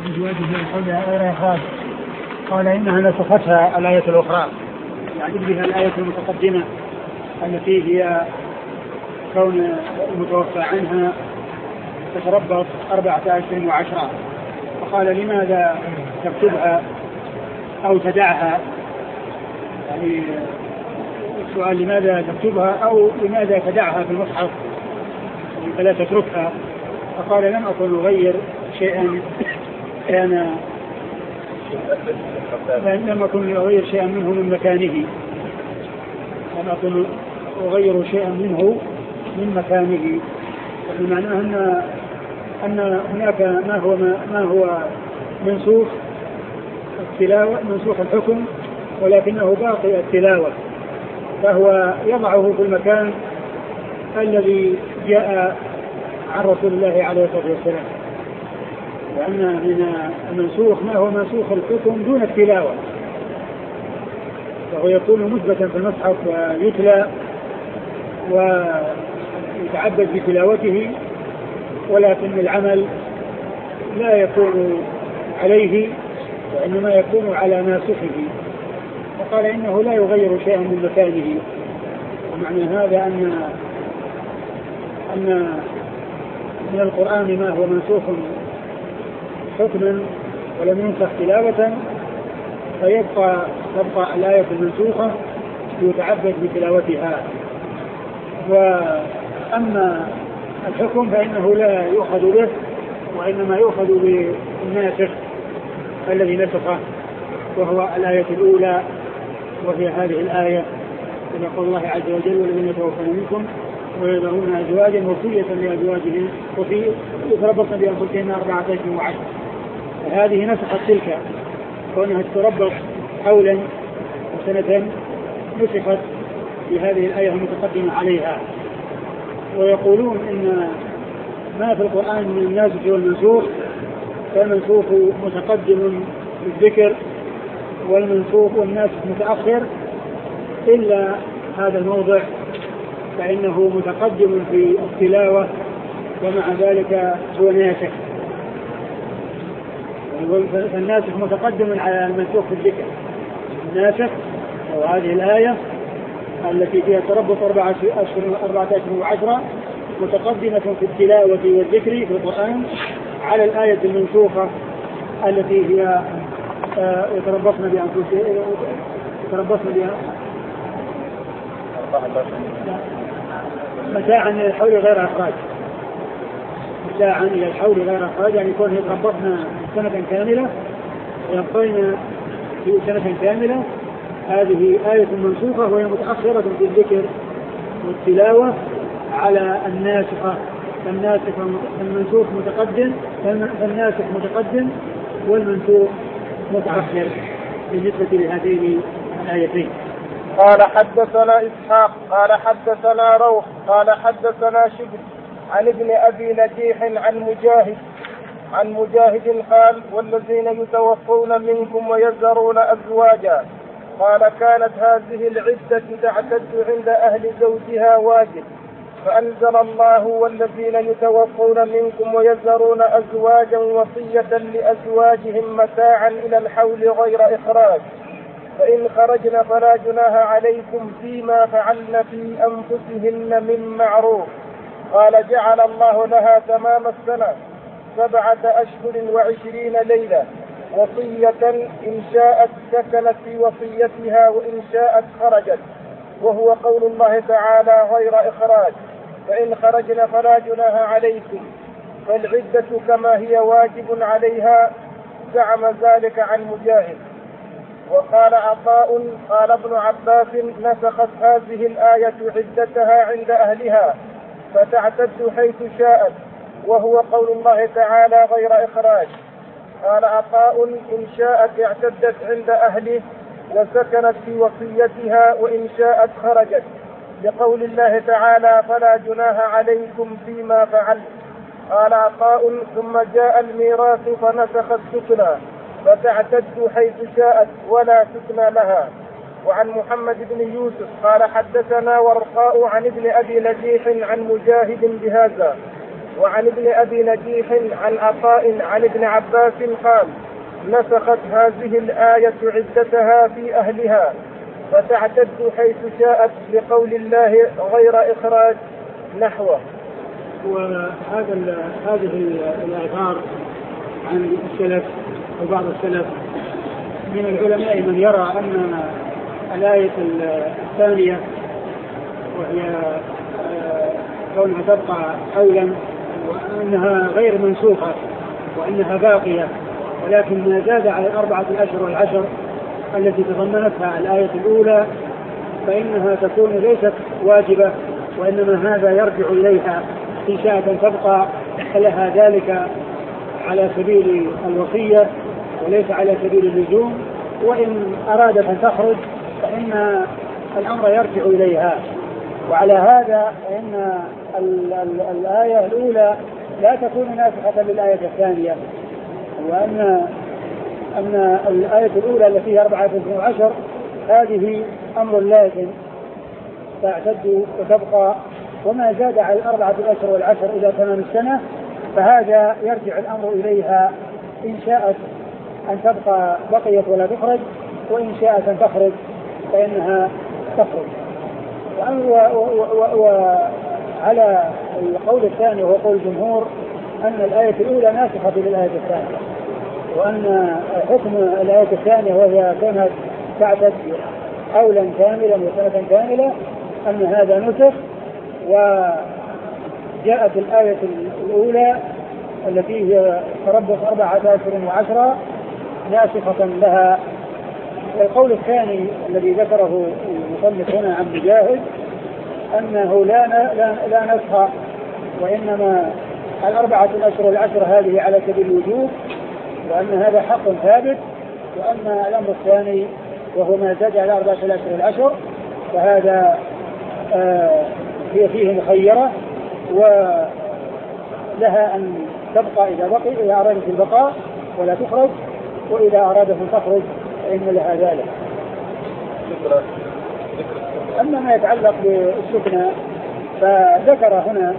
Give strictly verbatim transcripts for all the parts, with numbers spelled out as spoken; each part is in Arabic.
أزواجه قولها غير إخراج، قال إنها نسختها الآية الأخرى، يعني بها الآية المتقدمة التي هي كون المتوفى عنها تتربص أربعة أشهر وعشرة، فقال لماذا تكتبها أو تدعها؟ يعني السؤال لماذا تكتبها أو لماذا تدعها في المصحف فلا تتركها؟ فقال لم أكن أغير شيئا كان لم أكن أغير شيئا منه من مكانه لم أكن أغير شيئا منه من مكانه بمعنى أن أن هناك ما هو ما هو منسوخ التلاوة منسوخ الحكم ولكنه باقي التلاوة، فهو يضعه في المكان الذي جاء عن رسول الله عليه الصلاة والسلام، لأن من المنسوخ ما هو منسوخ الحكم دون التلاوة، فهو يكون مثبتا في المصحف ويتلى ويتعبد بتلاوته، ولكن العمل لا يكون عليه وإنما يكون على ناسخه. وقال إنه لا يغير شيئا من مكانه، ومعنى هذا أن أن من القرآن ما هو منسوخ حكما ولم ينسخ تلاوة فيبقى تبقى الآية المنسوخة يتعبد بتلاوتها، وأما الحكم فإنه لا يؤخذ به وإنما يؤخذ بالناسخ الذي نسخه، وهو الآية الأولى وهي هذه الآية كما قال الله عز وجل والذين يتوفون منكم ويذرون أزواجا وصية لأزواجهم وفي يتربصن بأنفسهن أربعة أشهر وعشرة، فهذه نسخت تلك كونها تتربص حولا وسنة نسخت بهذه الآية المتقدمة عليها. ويقولون إن ما في القرآن من الناسخ والمنسوخ فالمنسوخ متقدم بالذكر والمنسوخ والناسخ متأخر، إلا هذا الموضع فإنه متقدم في التلاوة ومع ذلك هو ناسخ، فالناسخ متقدم على المنسوخ في الذكر. الناسخ وهذه الآية التي فيها تربص أربعة أشهر وعشرة متقدمة في التلاوة والذكر في القرآن على الآية المنسوخة التي هي يتربصن بأنفسهن يتربصن بها متاعا إلى الحول غير إخراج، متاعا إلى الحول غير إخراج، يعني يكون يتربصن سنة كاملة ويبقين في سنة كاملة. هذه آية منسوخة وهي متأخرة في الذكر والتلاوة على الناسخة، فالناسخ المنسوخ متقدم فالناسخ متقدم والمنسوخ متأخر بالنسبة لهذين الآيتين. قال حدثنا إسحاق قال حدثنا روح قال حدثنا شبل عن ابن أبي نجيح عن مجاهد عن مجاهد قال والذين يتوفون منكم ويذرون أزواجا قال كانت هذه العدة تعتد عند أهل زوجها واجب، فأنزل الله والذين يتوفون منكم ويذرون أزواجا وصية لأزواجهم متاعا إلى الحول غير إخراج، فإن خرجن فلا جناح عليكم فيما فعلن في أنفسهن من معروف. قال جعل الله لها تمام السنة سبعة أشهر وعشرين ليلة وصية إن شاءت سكنت في وصيتها وإن شاءت خرجت، وهو قول الله تعالى غير إخراج، فإن خرجن فلا جناح عليكم، فالعدة كما هي واجب عليها، زعم ذلك عن مجاهد. وقال عطاء قال ابن عباس نسخت هذه الآية عدتها عند أهلها فتعتد حيث شاءت، وهو قول الله تعالى غير إخراج. قال عطاء إن شاءت اعتدت عند أهله وسكنت في وصيتها وإن شاءت خرجت، لقول الله تعالى فلا جناح عليكم فيما فعلت. قال عطاء ثم جاء الميراث فنسخ السكنى فتعتد حيث شاءت ولا سكنى لها. وعن محمد بن يوسف قال حدثنا ورقاء عن ابن أبي نجيح عن مجاهد بهذا وعن ابن أبي نجيح عن عطاء عن ابن عباس قال نسخت هذه الآية عدتها في أهلها فتعتد حيث شاءت لقول الله غير إخراج نحوه. وهذا هذه الآثار عن السلف وبعض السلف من العلماء من يرى أن الآية الثانية وهي كونها تبقى حولا وأنها غير منسوخة وأنها باقية، ولكن ما زاد على الأربعة الأشهر والعشر التي تضمنتها الآية الأولى فإنها تكون ليست واجبة، وإنما هذا يرجع إليها إن شاءت أن تبقى لها ذلك على سبيل الوصية وليس على سبيل اللزوم، وإن أرادت أن تخرج فإن الأمر يرجع إليها. وعلى هذا فإن الآية الأولى لا تكون ناسخة للآية الثانية، وأن أن الآية الأولى التي هي أربعة وعشر هذه أمر لازم تعتد وتبقى، وما زاد على الأربعة الأشهر والعشر إلى تمام السنة فهذا يرجع الأمر إليها إن شاءت أن تبقى بقيت ولا تخرج، وإن شاءت أن تخرج فإنها تخرج. وعلى القول الثاني وهو قول الجمهور أن الآية الأولى ناسخة للآية الثانية، وأن حكم الآية الثانية وهي كانت تعتد حولا كاملا وسنة كاملة أن هذا نسخ، وجاءت الآية الأولى التي هي تربص أربعة أشهر وعشرة ناسخة لها. القول الثاني الذي ذكره المصنف هنا عن مجاهد أنه لا لا, لا نسخ، وإنما الأربعة الأشهر والعشر هذه على سبيل الوجوب، وأن هذا حق ثابت، وأما الأمر الثاني وهو ما زاد على أربعة الأشهر والعشر فهذا آه هي فيه مخيرة، ولها أن تبقى إذا بقي إذا أرادت البقاء ولا تخرج، وإذا أرادت أن تخرج فإن لها ذلك. أما ما يتعلق بالسكنى فذكر هنا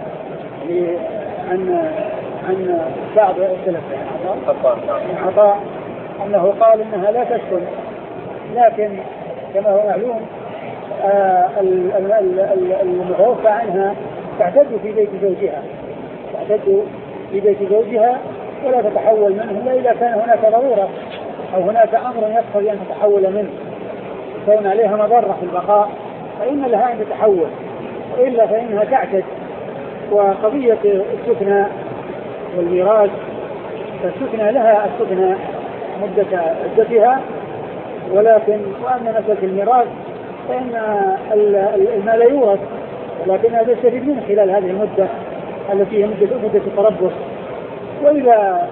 عن عن بعض السلف عن عطاء أنه قال إنها لا تسكن، لكن كما هو معلوم آه المتوفى عنها تعتد في بيت زوجها تعتد في بيت زوجها ولا تتحول منه إلا إذا كان هناك ضرورة أو هناك أمر يقتضي أن تتحول منه كون عليها مضرة في البقاء فإن لها أن تتحول، وإلا فإنها تعتد. وقضية السكنى والميراث فالسكنى لها السكنى مدة عدتها، ولكن وأما مسألة الميراث فإن المال يورث ولكنها تستفيد منه خلال هذه المدة التي هي مدة مدة التربص، وإذا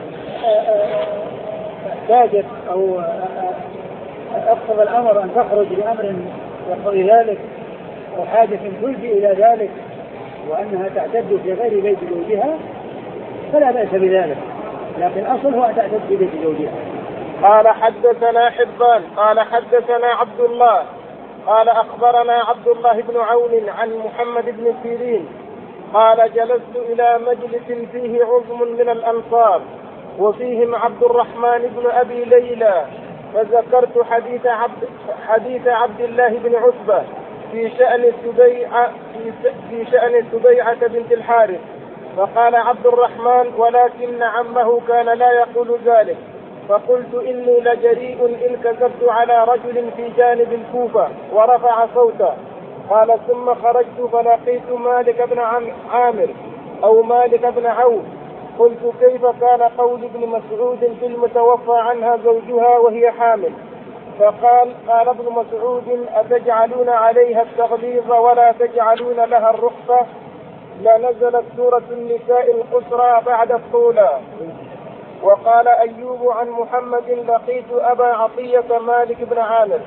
احتاجت أو أقصد الأمر أن تخرج لأمر يقتضي ذلك أو حاجة تلجئ إلى ذلك وأنها تعتد في غير بيت زوجها فلا بأس بذلك، لكن الأصل هو أن تعتد في بيت زوجها. قال حدثنا حبان قال حدثنا عبد الله قال أخبرنا عبد الله بن عون عن محمد بن سيرين قال جلست إلى مجلس فيه عظم من الأنصار وفيهم عبد الرحمن بن أبي ليلى، فذكرت حديث عبد, حديث عبد الله بن عتبة في شأن سبيعة في شأن سبيعة بنت الحارث، فقال عبد الرحمن ولكن عمه كان لا يقول ذلك، فقلت إني لجريء إن كذبت على رجل في جانب الكوفة ورفع صوته. قال ثم خرجت فلقيت مالك بن عامر أو مالك بن عوف، قلت كيف كان قول ابن مسعود في المتوفى عنها زوجها وهي حامل؟ فقال قال ابن مسعود أتجعلون عليها التغليظ ولا تجعلون لها الرخصة؟ لنزلت سورة النساء القسرى بعد الطولى. وقال أيوب عن محمد لقيت أبا عطية مالك بن عامر.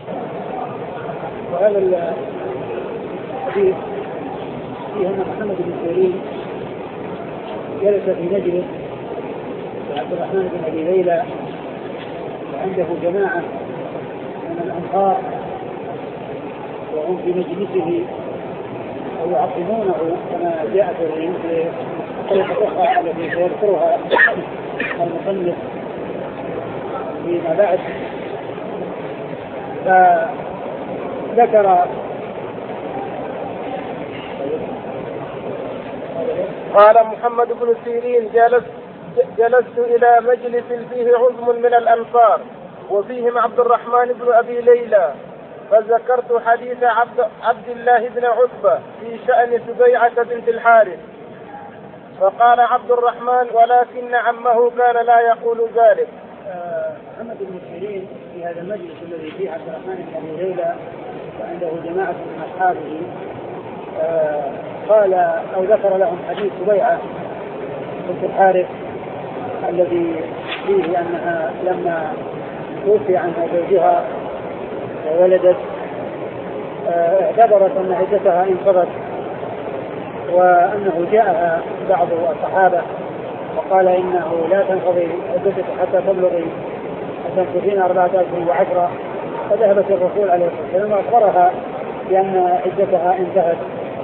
وهذا الحديث فيه أن محمد بن سيرين جلس في مجلس عبد الرحمن بن أبي ليلى وعنده جماعة من الأنصار وهم في مجلسه أو يعظمونه كما جاء في طريقة أخرى التي سيذكرها المصنف فيما بعد. فذكر قال محمد بن سيرين جلست, جلست إلى مجلس فيه عزم من الأنصار وفيهم عبد الرحمن بن أبي ليلى فذكرت حديث عبد, عبد الله بن عتبة في شأن سبيعة بنت الحارث فقال عبد الرحمن ولكن عمه كان لا يقول ذلك. محمد بن سيرين في هذا المجلس الذي فيه عبد الرحمن بن أبي ليلى وعنده جماعة من أصحابه قال أو ذكر لهم حديث سبيعة بنت الحارث الذي فيه أنها لما توفي عنها زوجها وولدت اعتبرت أن عدتها انقضت وأنه جاءها بعض الصحابة وقال إنه لا تنقضي عدتك حتى تبلغي تنقضين أربعة أشهر وعشرة. فذهبت الرسول عليه الصلاة والسلام وأخبرها بأن عدتها انتهت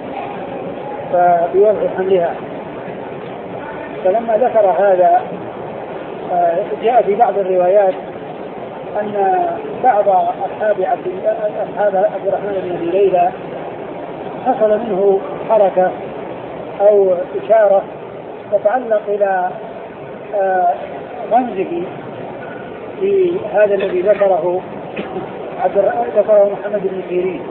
فبوضع حملها. فلما ذكر هذا جاء في بعض الروايات أن بعض أصحاب عبد أصحاب عبد الرحمن بن أبي ليلى حصل منه حركة أو إشارة تتعلق إلى رمزه في هذا الذي ذكره عبد ذكره محمد بن سيرين.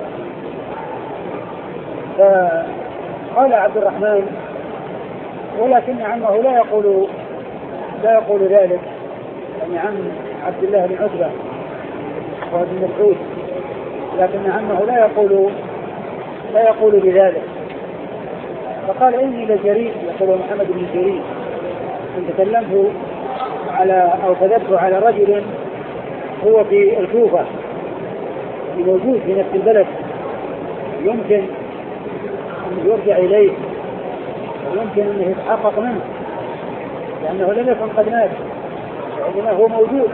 فقال عبد الرحمن ولكن عمه لا يقول لا يقول ذلك يعني عم عبد الله بن عتبة وابن مسعود لكن عمه لا يقول لا يقول بذلك. فقال إني لجريء يقول محمد بن سيرين أن تكلمت على أو كذبت على رجل هو في الكوفة موجود في نفس البلد يمكن أن يرجع إليه ويمكن أن يتحقق منه لأنه لم يكن قد مات وإنما هو موجود.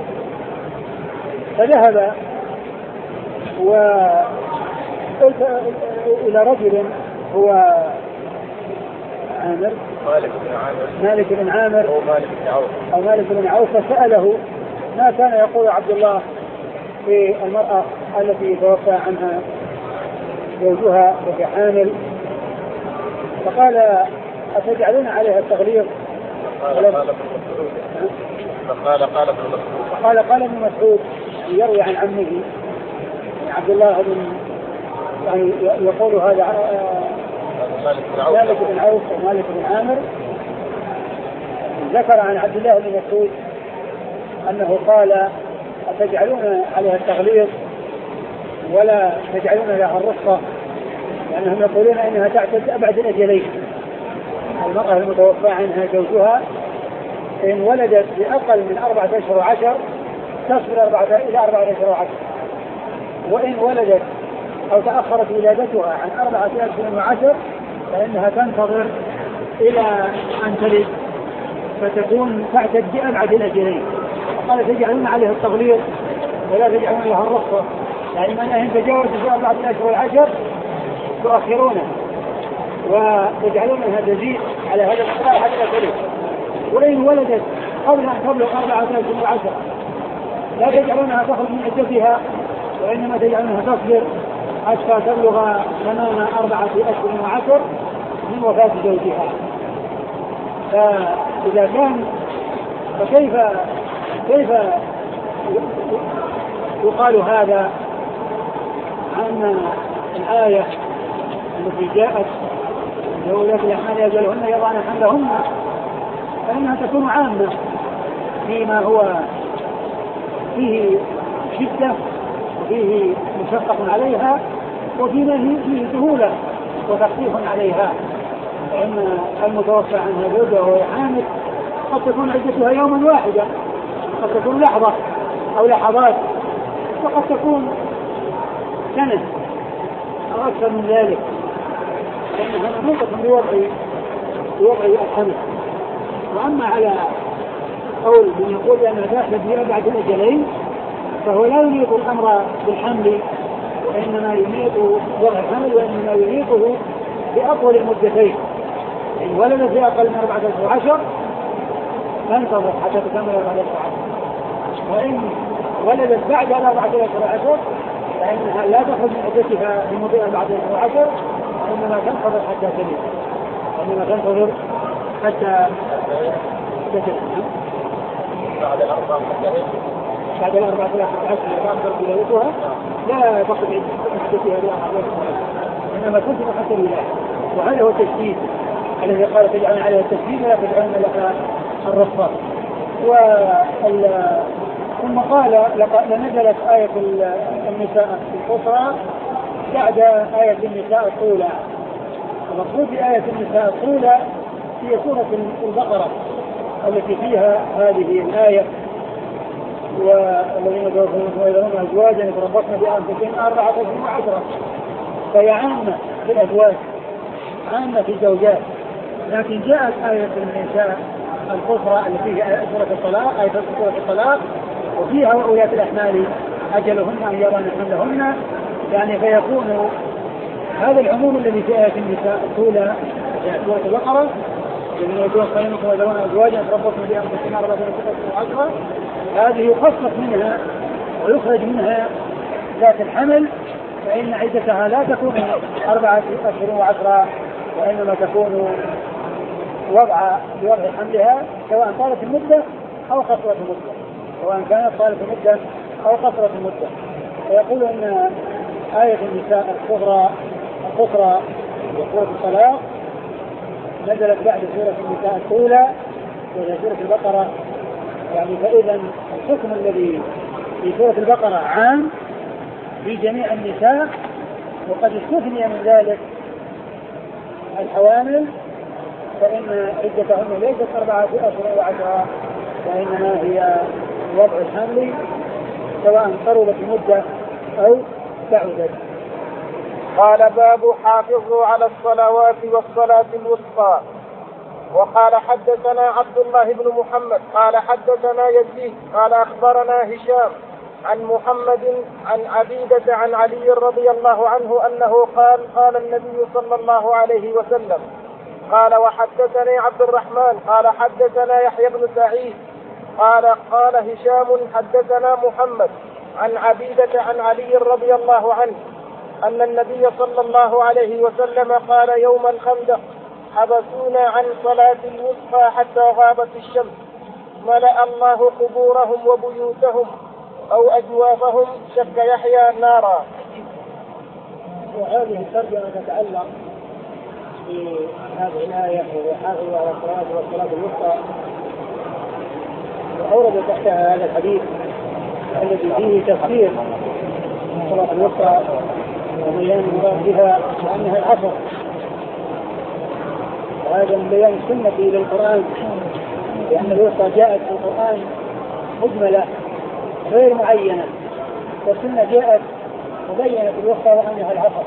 فذهب وقلت إلى رجل هو عامر مالك بن عامر مالك بن عامر أو مالك بن عوف أو مالك بن عوف فسأله ما كان يقول عبد الله في المرأة التي توفى عنها زوجها وهي حامل. فقال أتجعلون عليها التغليظ؟ قال قال ابن مسعود فقال قال ابن مسعود فقال قال ابن مسعود يروي عن عمه عبد الله بن يعني يقول هذا مالك بن عوف ومالك بن عامر ذكر عن عبد الله بن مسعود أنه قال أتجعلون عليها التغليظ ولا تجعلون لها الرخصة لأنهم يقولون إنها تعتد أبعد الأجلين. المرأة المتوفى عنها زوجها إن ولدت بأقل من أربعة أشهر وعشر تصبر أربعة إلى أربعة أشهر وعشر وإن ولدت أو تأخرت ولادتها عن أربعة أشهر وعشر فإنها تنتظر إلى أن تلد فتكون تعتد بأبعد الأجلين. قال تجعلون عليها التغليظ ولا تجعلون لها الرخصة يعني من أهل تجاوز في أربعة أشهر وعشر تؤخرونه وتجعلون لها تزيد على هذا المقدار حتى تلد. وإن ولدت قبل أن تبلغ أربعة أشهر وعشر لا تجعلونها تخرج من عدتها وإنما تجعلونها تصبر حتى تبلغ ثمان أربعة أشهر وعشر من وفاة زوجها. فإذا كان فكيف كيف يقال هذا عن الآية التي جاءت لولاة الأحمال يجعلهن يضعن حملهن فإنها تكون عامة فيما هو فيه شدة وفيه مشقق عليها وفيما فيه سهولة وتخفيف عليها. فإن المتوفى عنها زوجها وهي حامل قد تكون عدتها يوما واحدا قد تكون لحظة أو لحظات وقد تكون سنة أو أكثر من ذلك لأنها منوطة بوضع بوضع الحمل. وأما على قول من يقول أنها تحدث بأبعد الأجلين فهو لا يليق الأمر بالحمل وإنما يليق وضع الحمل وإنما يليقه بأطول المدتين إن ولدت في أقل من أربعة أشهر وعشر تنتظر حتى تكمل أربعة أشهر وعشر، وإن ولدت بعد أربعة أشهر وعشر فإنها لا تخرج من عدتها بمضي أربعة أشهر وعشر، وإنما تنتظر حتى تلد، وإنما تنتظر حتى تلد بعد الأربعة بعد الأربعة أشهر تنتظر بلادتها لا تخرج من عدتها بأربعة أشهر وعشر، إنما تنتظر حتى الولادة. وهذا هو التشديد الذي قال تجعلن عليه التشديد ولا تجعلن لك الرفاق. ثم قال لنزلت آية النساء القصرى بعد آية النساء الطولى. المقصود بآية النساء الطولى هي سورة البقرة التي فيها هذه الآية والذين يتوفون أزواجا يتربصن بأنفسهن أربعة أشهر وعشرة، فهي عامة في الأزواج عامة في الزوجات، لكن جاءت آية النساء القصرى التي فيها سورة الطلاق آية سورة الطلاق وفيها وأولات الأحمال أجلهن أن يرون حملهن، يعني فيكون هذا العموم الذي في آية النساء الأولى سورة البقرة الذين يتوفون منكم ويذرون أزواجا يتربصن بأنفسهن أربعة أشهر وعشرة، هذه يخصص منها ويخرج منها ذات الحمل، فإن عدتها لا تكون أربعة أشهر وعشرة وإنما تكون وضع بوضع حملها سواء طالت المدة أو قصرت المدة، سواء كانت طالت المدة أو قصرت المدة. فيقول أن آية النساء الصغرى القصرى وسورة الطلاق نزلت بعد سورة النساء الأولى وهي سورة البقرة، يعني فإذا الحكم الذي في سورة البقرة عام في جميع النساء، وقد استثني من ذلك الحوامل فإن عدتهن ليست أربعة أشهر وعشرة وإنما هي وضع الحمل سواء قربت المدة أو بعدت. قال باب حافظوا على الصلوات والصلاة الوسطى. وقال حدثنا عبد الله بن محمد قال حدثنا يزيد قال أخبرنا هشام عن محمد عن عبيدة عن علي رضي الله عنه أنه قال قال النبي صلى الله عليه وسلم قال وحدثني عبد الرحمن قال حدثنا يحيى بن سعيد قال قال هشام حدثنا محمد عن عبيدة عن علي رضي الله عنه أن النبي صلى الله عليه وسلم قال يوم الخندق حبسونا عن صلاة الوسطى حتى غابت الشمس ملأ الله قبورهم وبيوتهم أو أجوافهم شك يحيى نارا. وهذه الترجمة تتعلق بهذه الآية وحافظوا على الصلاة والصلاة الوسطى، وأورد تحتها هذا الحديث الذي فيه تفسير الصلاة الوسطى وبيان المراد بها وأنها العصر، وهذا من بيان السنة للقرآن لأن الوسطى جاءت في القرآن مجملة غير معينة، والسنة جاءت مبينة الوسطى وأنها العصر،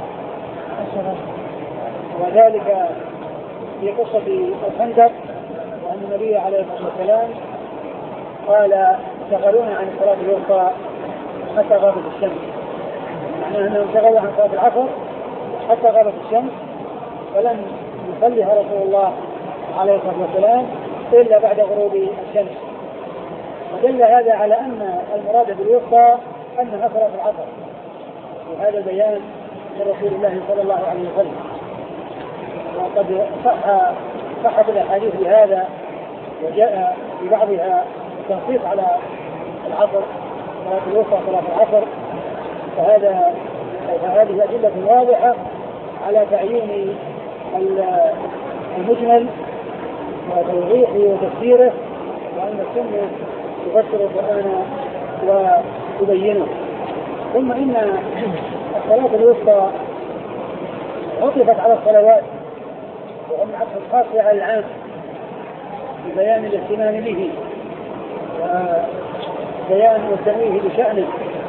وذلك في قصة الخندق وأن النبي عليه الصلاة والسلام قال شغلونا عن الصلاة الوسطى حتى غابت الشمس، معناه أنهم شغلوا عن صلاة العصر حتى غابت الشمس ولم يصليها رسول الله عليه الصلاة والسلام إلا بعد غروب الشمس، ودل هذا على أن المراد بالوسطى أنها صلاة العصر، وهذا بيان من رسول الله صلى الله عليه وسلم. وقد صح صحت الأحاديث بهذا وجاء في بعضها تنصيص على العصر صلاة الوسطى صلاة العصر، فهذا فهذه أدلة واضحة على تعيين المجمل وتوضيحه وتفسيره، وأن السنة تفسر القرآن وتبينه. ثم إن الصلاة الوسطى عطفت على الصلوات وهم عطف الخاص على العام ببيان الاهتمام به وبيان والتنويه بشأنه،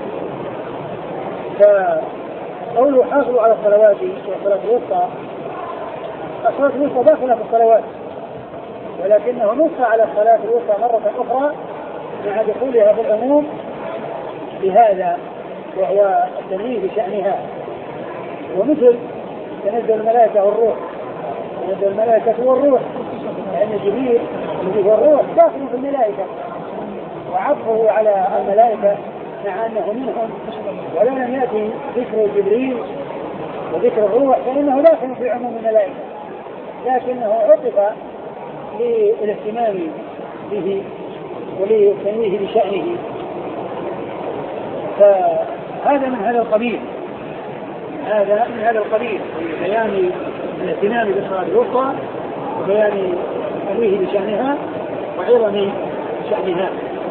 فقوله حافظوا على الصلوات والصلاة الوسطى، الصلاة الوسطى داخلة في الصلوات ولكنه نص على الصلاة الوسطى مرة أخرى مع دخولها في العموم بهذا وهو التنويه بشأنها. ومثل تنزل الملائكة والروح يد الملائكة والروح، لأن جبريل الذي هو الروح داخل في الملائكة، وعطفه على الملائكة مع أنه منهم ولا لم يأتي ذكر جبريل وذكر الروح فإنه داخل في عموم الملائكة، لكنه عطف للاهتمام به ولتنويه بشأنه، فهذا من هذا القبيل هذا من هذا القبيل بيان الاهتمام بالصلاة الوسطى وبيان تنويه بشأنها وعظم شأنها.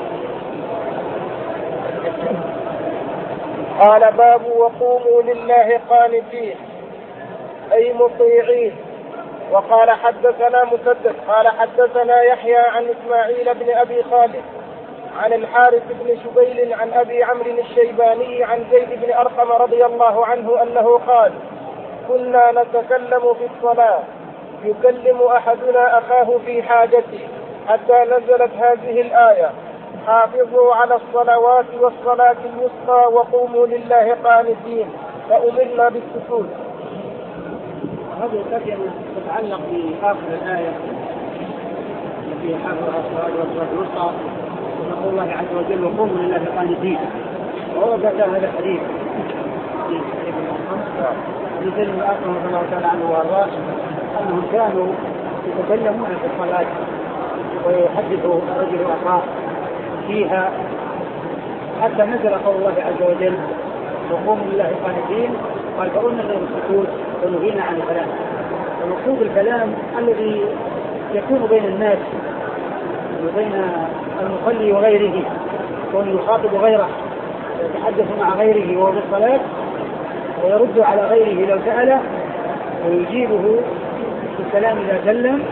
قال باب وقوموا لله قانتين أي مطيعين. وقال حدثنا مسدد قال حدثنا يحيى عن إسماعيل بن أبي خالد عن الحارث بن شبيل عن أبي عمرو الشيباني عن زيد بن أرقم رضي الله عنه أنه قال كنا نتكلم في الصلاة يكلم أحدنا أخاه في حاجته حتى نزلت هذه الآية حافظوا على الصلوات والصلاة الوسطى وقوموا لله قانتين فأمرنا بالسكوت. هذه الترجمة تتعلق بآخر الآية التي حافظها الصلاة والصلاة الوسطى وقول الله عز وجل وقوموا لله قانتين، وهو ذكر هذا الحديث في صحيح البخاري لزيد بن أرقم رضي الله تعالى عنه وأرضاه أنهم كانوا يتكلمون في الصلاة ويحدث الرجل أخاه فيها حتى نزل قول الله عز وجل وقوموا لله قانتين، قال فقلنا له السكوت ونهينا عن الكلام. المقصود الكلام الذي يكون بين الناس وبين المصلي وغيره، وأن يخاطب غيره ويتحدث مع غيره وهو بالصلاة ويرد على غيره لو سأله ويجيبه بالسلام إذا سلم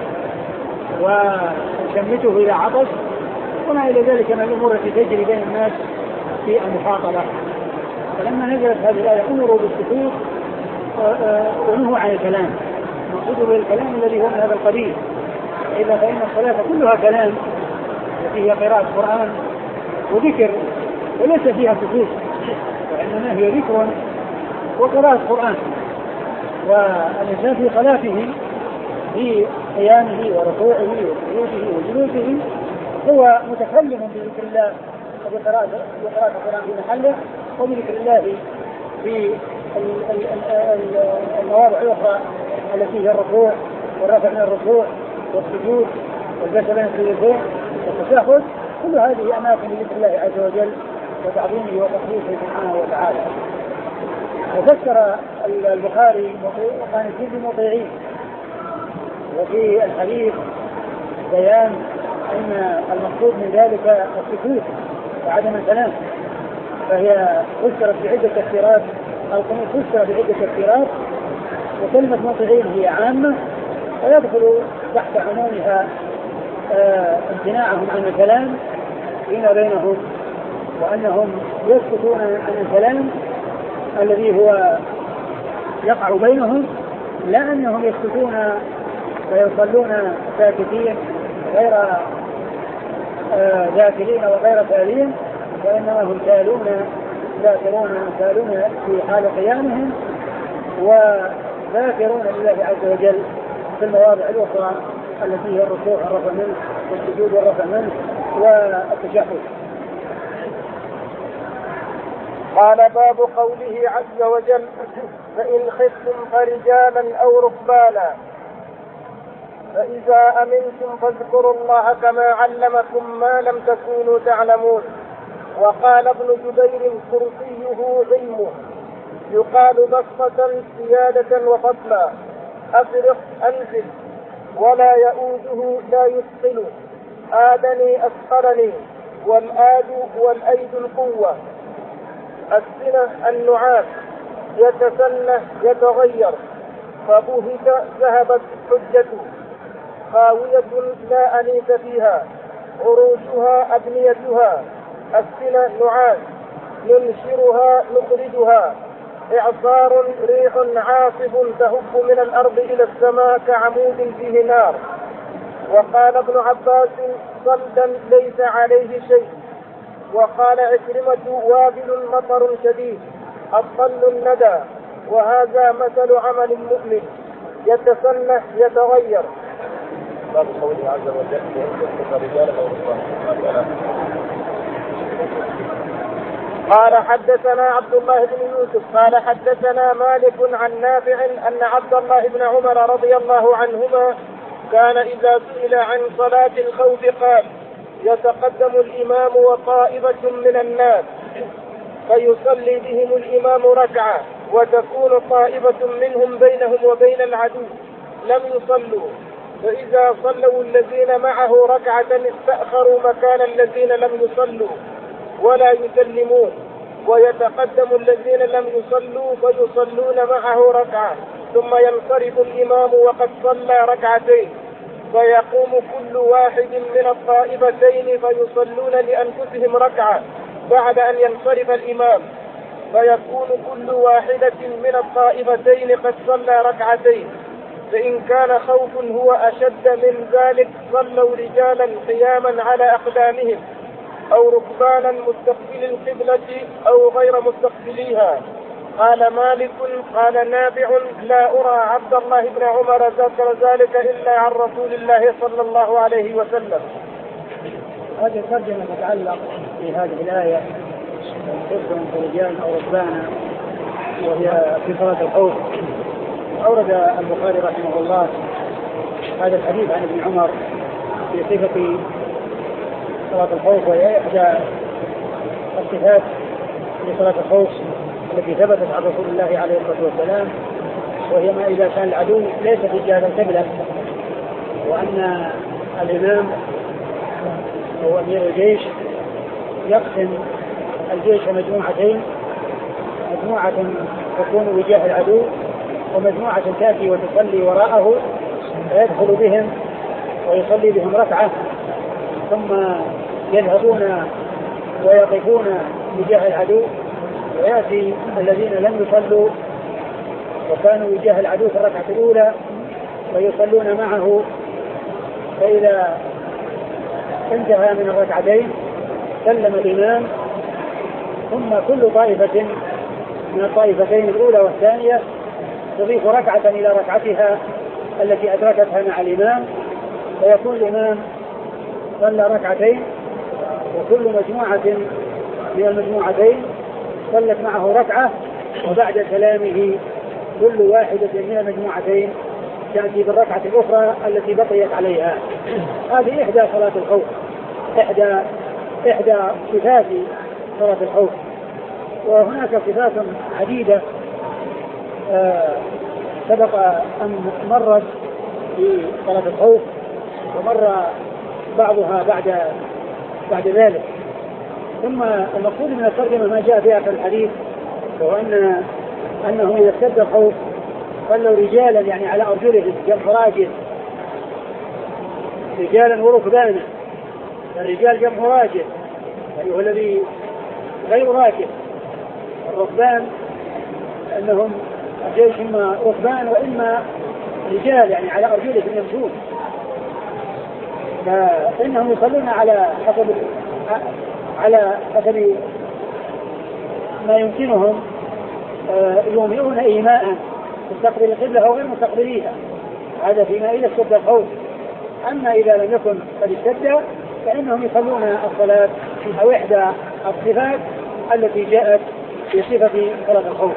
ويشمته إذا عطس وما إلى ذلك من الأمور التي تجري بين الناس في المخاطبة. فلما نزلت هذه الآية أمروا بالسكوت ونهوا عن الكلام، نقصد بالكلام الذي هو من هذا القبيل، إذا فإن الصلاة كلها كلام التي هي قراءة القرآن وذكر وليس فيها سكوت، وإنما هي ذكر وقراءة القرآن، والإنسان في صلاته في قيامه وركوعه وسجوده وجلوسه هو متكلم بذكر الله وبقراءة القرآن في محله وبذكر الله في المواضع الأخرى التي هي الركوع والرفع من الركوع والسجود والجلسة بين السجودين والتشهد، كل هذه أماكن لذكر الله عز وجل وتعظيمه وتقديسه سبحانه وتعالى. وفسر البخاري قانتين بمطيعين، وفي الحديث بيان أن المقصود من ذلك السكوت وعدم الكلام، فهي فسرت بعدة تفسيرات، القنوت فسر بعدة تفسيرات، وكلمة مطيعين هي عامة ويدخل تحت عمومها آه امتناعهم عن الكلام فيما بينهم، وأنهم يسكتون عن الكلام الذي هو يقع بينهم، لا أنهم يسكتون ويصلون ساكتين غير آه ذاكرين وغير تالين، وإنما هم تالون ذاكرون تالون في حال قيامهم وذاكرون لله عز وجل في المواضع الأخرى التي هي الركوع والرفع منه والسجود والرفع منه والتشهد. قال باب قوله عز وجل فإن خفتم فرجالا أو ركبانا فإذا أمنتم فاذكروا الله كما علمكم ما لم تكونوا تعلمون. وقال ابن جبير كرسيه علمه يقال بسطة زيادة وفضلا أفرق أنزل ولا يؤوده لا يثقل آدني أثقلني والآد والأيد القوة. السنة النعاس يتسنى يتغير فبهت ذهبت حجته خاوية لا أنيس فيها عروشها أبنيتها. السنة نعاس ننشرها نخرجها إعصار ريح عاصف تهب من الأرض إلى السماء كعمود فيه نار. وقال ابن عباس صلدا ليس عليه شيء. وقال عكرمة وابل مطر شديد الطل الندى. وهذا مثل عمل المؤمن يتسنح يتغير. باب قوله عز وجل رجال أو ركبان. قال حدثنا عبد الله بن يوسف قال حدثنا مالك عن نافع أن عبد الله بن عمر رضي الله عنهما كان إذا سئل عن صلاة الخوف قال يتقدم الإمام وطائفة من الناس فيصلي بهم الإمام ركعة وتكون طائفة منهم بينهم وبين العدو لم يصلوا، فإذا صلوا الذين معه ركعة استأخروا مكان الذين لم يصلوا ولا يسلمون، ويتقدم الذين لم يصلوا فيصلون معه ركعة ثم ينصرف الإمام وقد صلى ركعتين، فيقوم كل واحد من الطائفتين فيصلون لأنفسهم ركعة بعد أن ينصرف الإمام، فيكون كل واحدة من الطائفتين قد صلى ركعتين. فإن كان خوف هو أشد من ذلك صلوا رجالا قياما على أقدامهم أو ركبانا مستقبل القبلة أو غير مستقبليها. قال مالك قال نافع لا أرى عبد الله بن عمر ذكر ذلك إلا عن رسول الله صلى الله عليه وسلم. هذه الترجمة تتعلق في هذه الآية خفهم رجال أو ركبانا وهي في صلاة الخوف. أورد البخاري رحمه الله هذا الحديث عن ابن عمر في صفة صلاة الخوف، وهي إحدى الصفات لصلاة الخوف التي ثبتت عن رسول الله عليه الصلاة والسلام، وهي ما إذا كان العدو ليس في جهة القبلة، وأن الإمام هو أمير الجيش يقسم الجيش مجموعتين، مجموعة تكون وجاه العدو ومجموعة تأتي وتصلي وراءه فيدخل بهم ويصلي بهم ركعة ثم يذهبون ويقفون وجاه العدو، ويأتي الذين لم يصلوا وكانوا وجاه العدو في الركعة الأولى ويصلون معه، فإذا انتهى من الركعتين سلم الإمام، ثم كل طائفة من الطائفتين الأولى والثانية تضيف ركعة إلى ركعتها التي أدركتها مع الإمام، فيكون الإمام صلى ركعتين وكل مجموعة من المجموعتين صلت معه ركعة، وبعد كلامه كل واحدة من المجموعتين تأتي بالركعة الأخرى التي بقيت عليها. هذه إحدى صلاة الخوف، إحدى إحدى صفات صلاة الخوف. وهناك صفات عديدة آه سبق أن مرت في صلاة الخوف ومر بعضها بعد بعد ذلك. ثم المقصود من الترجمة ما جاء في آخر الحديث، وهو أن أنه إذا اشتد الخوف صلوا رجالا يعني على أرجلهم جمع راجل، رجالا وركبانا. الرجال جمع راجل يعني هو الذي غير راكب، الركبان أنهم الجيش إما ركبان وإما رجال يعني على أرجلهم يمشون، فإنهم يصلون على حسب على حسب ما يمكنهم، يومئون إيماء مستقبل القبلة أو غير مستقبليها، هذا فيما إذا اشتد الخوف. أما إذا لم يكن قد اشتد فإنهم يصلون الصلاة أو إحدى الصفات التي جاءت في صفة صلاة الخوف.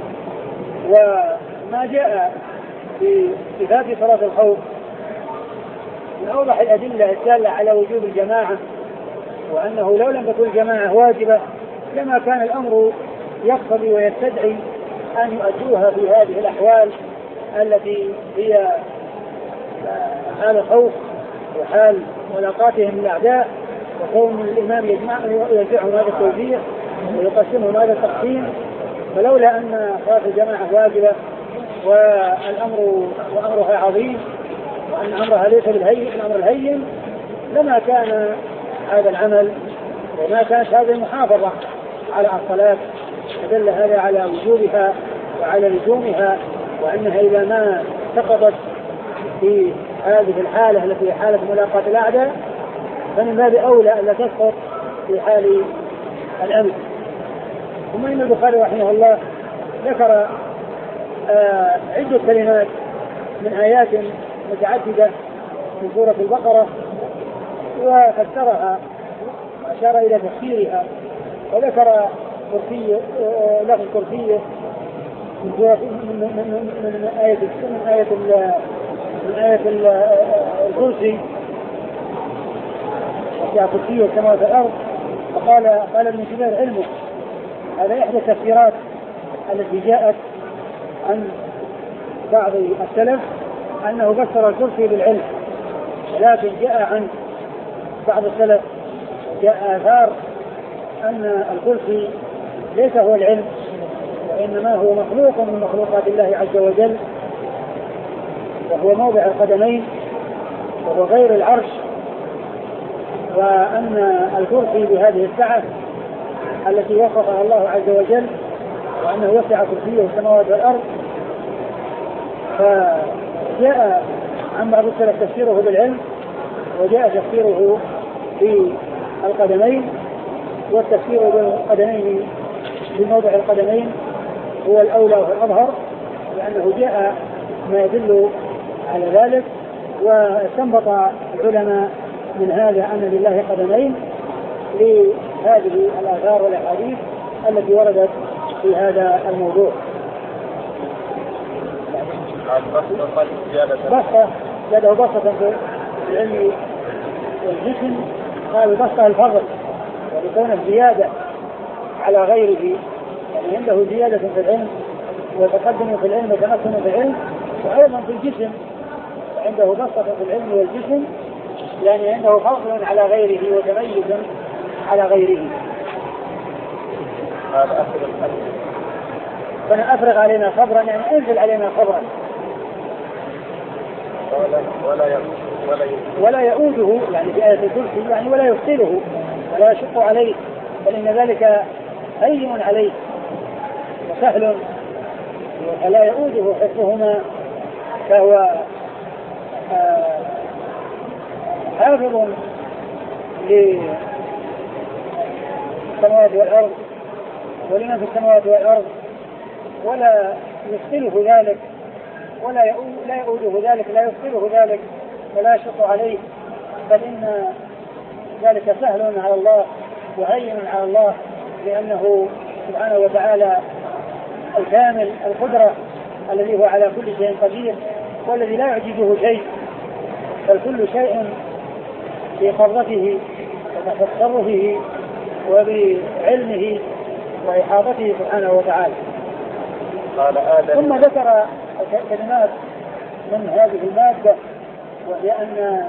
وما جاء في صفات صلاة الخوف من أوضح الأدلة الدالة على وجوب الجماعة، وأنه لو لم تكن الجماعة واجبة لما كان الأمر يقتضي ويستدعي أن يؤدوها في هذه الأحوال التي هي حال الخوف وحال ملاقاتهم الأعداء، وكون الإمام يجمع يجمعهم هذا التوزيع ويقسمهم هذا التقسيم. فلولا أن صلاة الجماعة واجبة والأمر وأمرها عظيم وأن أمرها ليس بالهين الأمر الهين لما كان هذا العمل وما كانت هذه المحافظة على الصلاة. فدل هذا على وجوبها وعلى لزومها، وأنها إذا ما سقطت في هذه الحالة التي هي حالة ملاقاة الأعداء فمن باب أولى ألا تسقط في حال الأمن. ثم إن البخاري رحمه الله ذكر آه عدة كلمات من آيات متعددة في سورة البقرة وفسرها وأشار إلى تفسيرها وذكر كرسي له كرسيه من من من من آية من آية من آية الكرسي وسع كرسيه السماوات والأرض. فقال قال ابن كثير علمه هذا إحدى التفسيرات التي جاءت عن بعض السلف أنه فسر الكرسي بالعلم، لكن جاء عن بعض السلف جاء آثار أن الكرسي ليس هو العلم وإنما هو مخلوق من مخلوقات الله عز وجل، وهو موضع القدمين وهو غير العرش، وأن الكرسي بهذه السعة التي وصفها الله عز وجل وأنه وسع كرسيه السماوات والأرض. فجاء عن بعض السلف تفسيره بالعلم وجاء تفسيره بالقدمين، والتفسير بالقدمين بموضع القدمين هو الأولى والأظهر لأنه جاء ما يدل على ذلك. واستنبط العلماء من هذا أن لله قدمين لهذه الآثار والأحاديث التي وردت في هذا الموضوع. بسطة يده بسطة في العلم والجسم، قال بسطة الفضل ولكون الزيادة على غيره، يعني عنده زيادة في العلم وتقدم في العلم وتمكن في العلم، وأيضا في الجسم عنده بسطة في العلم والجسم، يعني عنده فضل على غيره وتميز على غيره. فأنا أفرغ علينا صبرا يعني أنزل علينا صبرا ولا ولا ولا يؤوده يعني في آية الكرسي يعني ولا يفصله ولا يشق عليه، بل إن ذلك هين عليه وسهل ولا يؤوده حفظهما، فهو حافظ للسماوات والأرض ولمن في السماوات والأرض ولا يفصله ذلك ولا لا يؤوده ذلك لا يفصله ذلك ولا يشق عليه، بل إن ذلك سهل على الله وهين على الله، لأنه سبحانه وتعالى الكامل القدرة الذي هو على كل شيء قدير والذي لا يعجزه شيء، بل كل شيء في قبضته وتحت تصرفه وبعلمه وإحاطته سبحانه وتعالى. ثم ذكر كلمات من هذه المادة وهي أن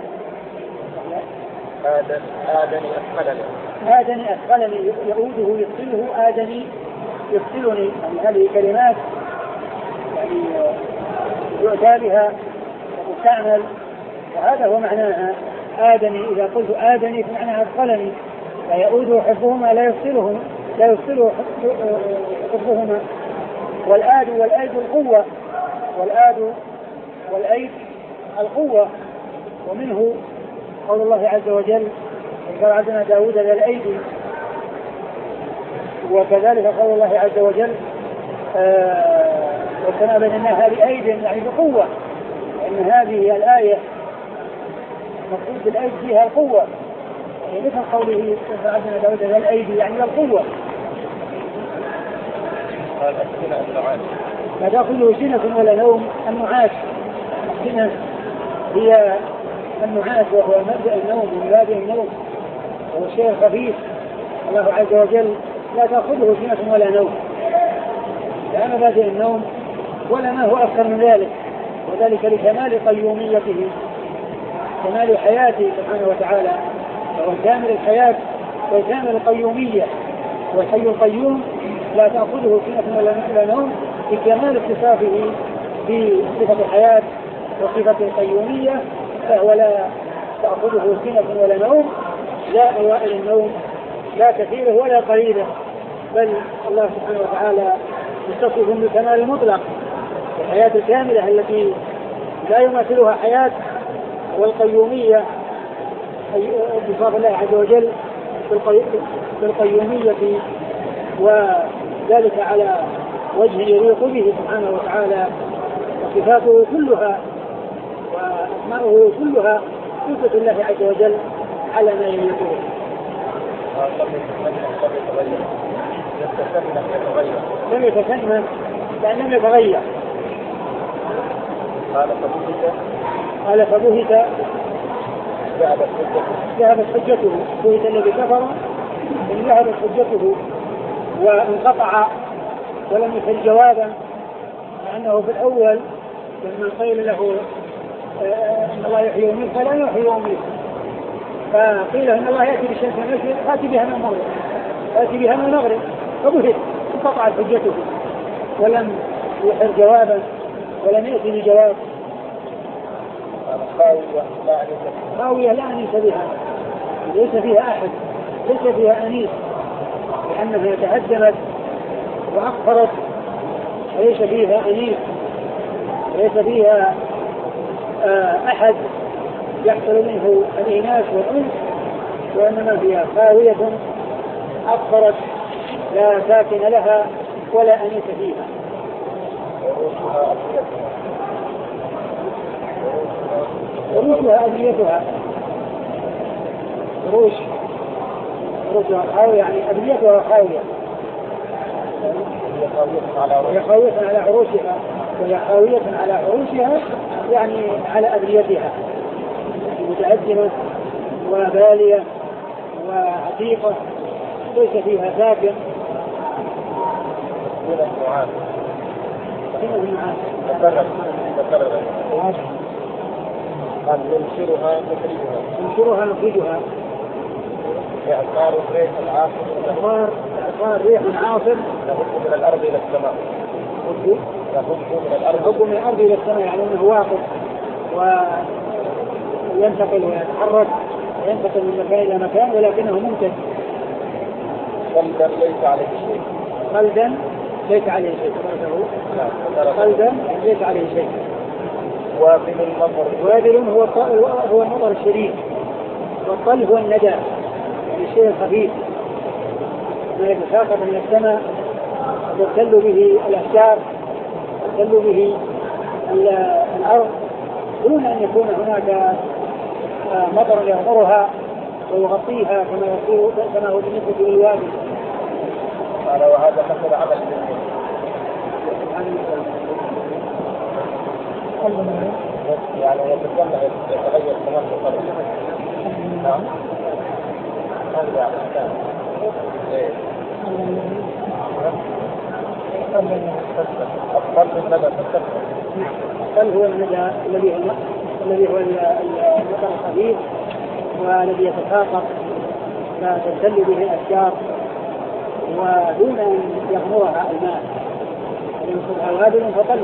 آدني أثقلني آدني أثقلني يؤوده يفصله آدني يفصلني، يعني هذه كلمات يعني يؤتى بها وتستعمل، وهذا هو معناها آدني. إذا قلت آدني فمعناها أثقلني، لا يؤوده حفظهما لا يفصله لا يفصله حفظهما. والآد والأيد القوة، والآد والأيد القوة، ومنه قول الله عز وجل قال عبدنا داود ذا الأيدي، وكذلك قول الله عز وجل والسماء بنيناها بأيد يعني بقوة، لأن هذه الآية مقصود بالأيد فيها القوة، يعني مثل قوله قال عبدنا داود ذا الأيدي يعني القوة. لا تأخذه سنة ولا نوم. النعاس السنة هي النعاس وهو مبدأ النوم ومبادئ النوم وهو الشيء الخفيف. الله عز وجل لا تأخذه سنة ولا نوم، لا مبادئ النوم ولا ما هو أكثر من ذلك، وذلك لكمال قيوميته كمال حياته سبحانه وتعالى، وهو كامل الحياة وكامل القيومية، والحي القيوم لا تأخذه سنة ولا نوم بكمال اتصافه بصفة الحياة وصفة القيومية، فهو لا تأخذه سنة ولا نوم، لا أوائل النوم لا كثيره ولا قليله، بل الله سبحانه وتعالى متصف بالكمال المطلق الحياة الكاملة التي لا يماثلها حياة، والقيومية بصفة الله عز وجل بالقيومية، وذلك على وجه يليق به سبحانه وتعالى، وصفاته كلها وأسماؤه كلها صفة الله عز وجل على ما يليقه. لم يتسنن لأن لم يتغير. قال فبهت قال فبهت ذهبت حجته ذهبت حجته بهت الذي كفر إن ذهبت حجته وانقطع ولم يفعل جوابا، لأنه في الأول لما قيل له إن الله يحيي ويميت فلا يحيي ويميت، فقيل إن الله يأتي بالشمس من المشرق فأتي بها من المغرب فأتي بها من المغرب، فبهت انقطعت حجته ولم يحر جوابا ولم يأتي بجواب. خاوية لا أنيس بها، ليس فيها أحد، ليس فيها أنيس، لأنها تهدمت وأقفرت، ليس فيها أنيس، ليس فيها أحد يحصل منه الإناث والأنس، وإنما فيها خاوية أقفرت لا ساكن لها ولا أنيس فيها. عروشها أبنيتها عروش عروشها خاوية، يعني أبنيتها خاوية، هي خاوية على عروشها، وهي خاوية على عروشها يعني على أبنيتها، متقدمة وبالية وعتيقة ليس فيها ساكن. من المعاد قال ننشرها نخرجها ننشرها نخرجها إعصار الريح العاصف إعصار إعصار ريح عاصف يهب من الأرض إلى السماء يهب من الأرض يهب من الأرض إلى السماء، يعني أنه واقف وينتقل ويتحرك وينتقل من مكان إلى مكان ولكنه ممتد. خلدا ليس عليه شيء خلدا ليس عليه شيء خلدا ليس عليه شيء. وابل المطر وابل هو هو المطر الشديد، والطل هو الندى يعني الشيء الخفيف ما يتساقط من السماء تبتل به الأشجار تبتل به الأرض دون أن يكون هناك مطر يغمرها ويغطيها كما يصير كما هو بالنسبة للوادي. قال وهذا مثل عمل يعني يتجمع يتغير كمان بطريقة. نعم. هذا يعني إيه. الطل الندى تكثر. الطل هو الندى الذي هو الذي هو المطر الخفيف والذي يتساقط فتبتل به الأشجار ودون أن يغمرها الماء ينصبها وابل فطل.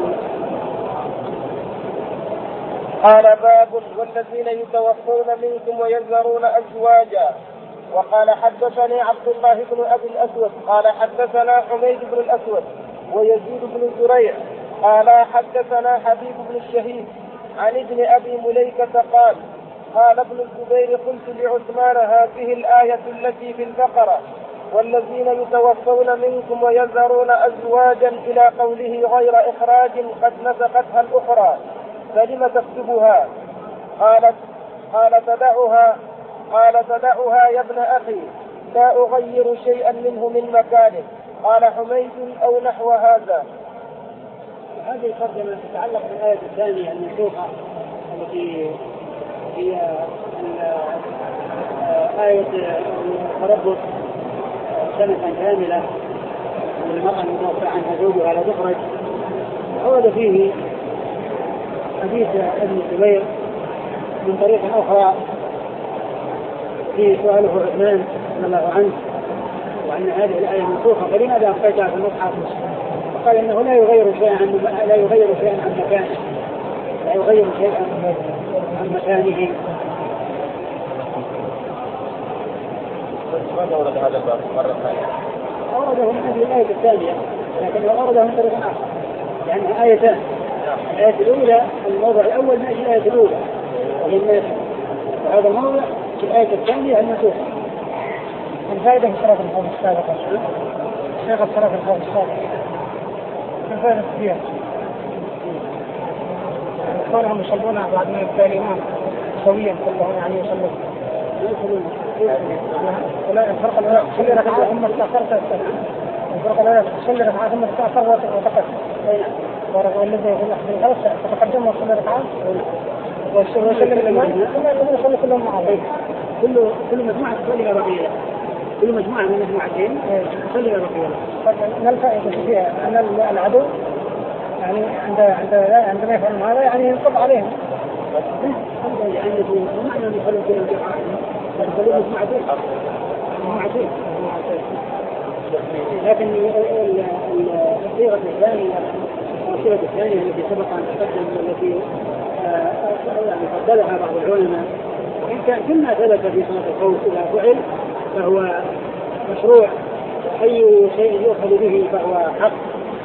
قال باب والذين يتوفون منكم ويذرون أزواجا. وقال حدثني عبد الله بن أبي الأسود قال حدثنا حميد بن الأسود ويزيد بن زريع قال حدثنا حبيب بن الشهيد عن ابن أبي مليكة قال قال ابن الزبير قلت لعثمان هذه الآية التي في البقرة والذين يتوفون منكم ويذرون أزواجا إلى قوله غير إخراج قد نسختها الأخرى فلم تكتبها؟ قالت قال تدعها قال تدعها يا ابن أخي لا أغير شيئا منه من مكانه. قال حميد أو نحو هذا. هذه الترجمة تتعلق بالآية الثانية المنسوخة التي هي آية تربص سنة كاملة للمرأة المتوفى عنها زوجها لا تخرج. ورد فيه حديث ابن الزبير من طريق أخرى في سؤاله عثمان رضي الله عنه وأن هذه الآية منسوخة فلماذا أبقيتها في المصحف؟ قال إنه لا يغير شيئا عن لا يغير شيئا عن مكانه لا يغير شيئا عن مكانه. ماذا ورد هذا الباب مرة ثانية؟ أورده من أجل الآية الثانية لكن أورده من طريق آخر لأنها آيتان. الآية الأولى الموضع الأول من أجل الآية الأولى وهي الناس، وهذا الموضع في الآية الثانية المنسوخة. الفائدة في صلاة الخوف السابقة شيخ صلاة الخوف السابقة الفائدة فيها كونهم يصلون بعد ما يبقى الإمام سويا كلهم يعني يصلون ولا الفرق الأولى تصلي ركعة ثم استأخرت الفرق الأولى تصلي ركعة ثم استأخر وتقدم والذي يقول خلاص تقدم وصلي ركعة ويسلم الإمام ثم يصلي كلهم مع بعض. كل كل مجموعة تصلي ربيعية كل مجموعة من مجموعتين تصلي ربيعية. ما الفائدة فيها؟ أن العدو يعني عند عند عندما يفعلون هذا يعني ينقض عليهم. يعني معنى أن يخلون كل الجماعة يخلون مجموعتين مجموعتين لكن الصيغة الثانية الصيغة الثانية التي سبق أن تقدم والتي يعني فضلها بعض العلماء إن كان كما ثبت في صلاة الخوف إذا فعل فهو مشروع أي شيء يؤخذ به فهو حق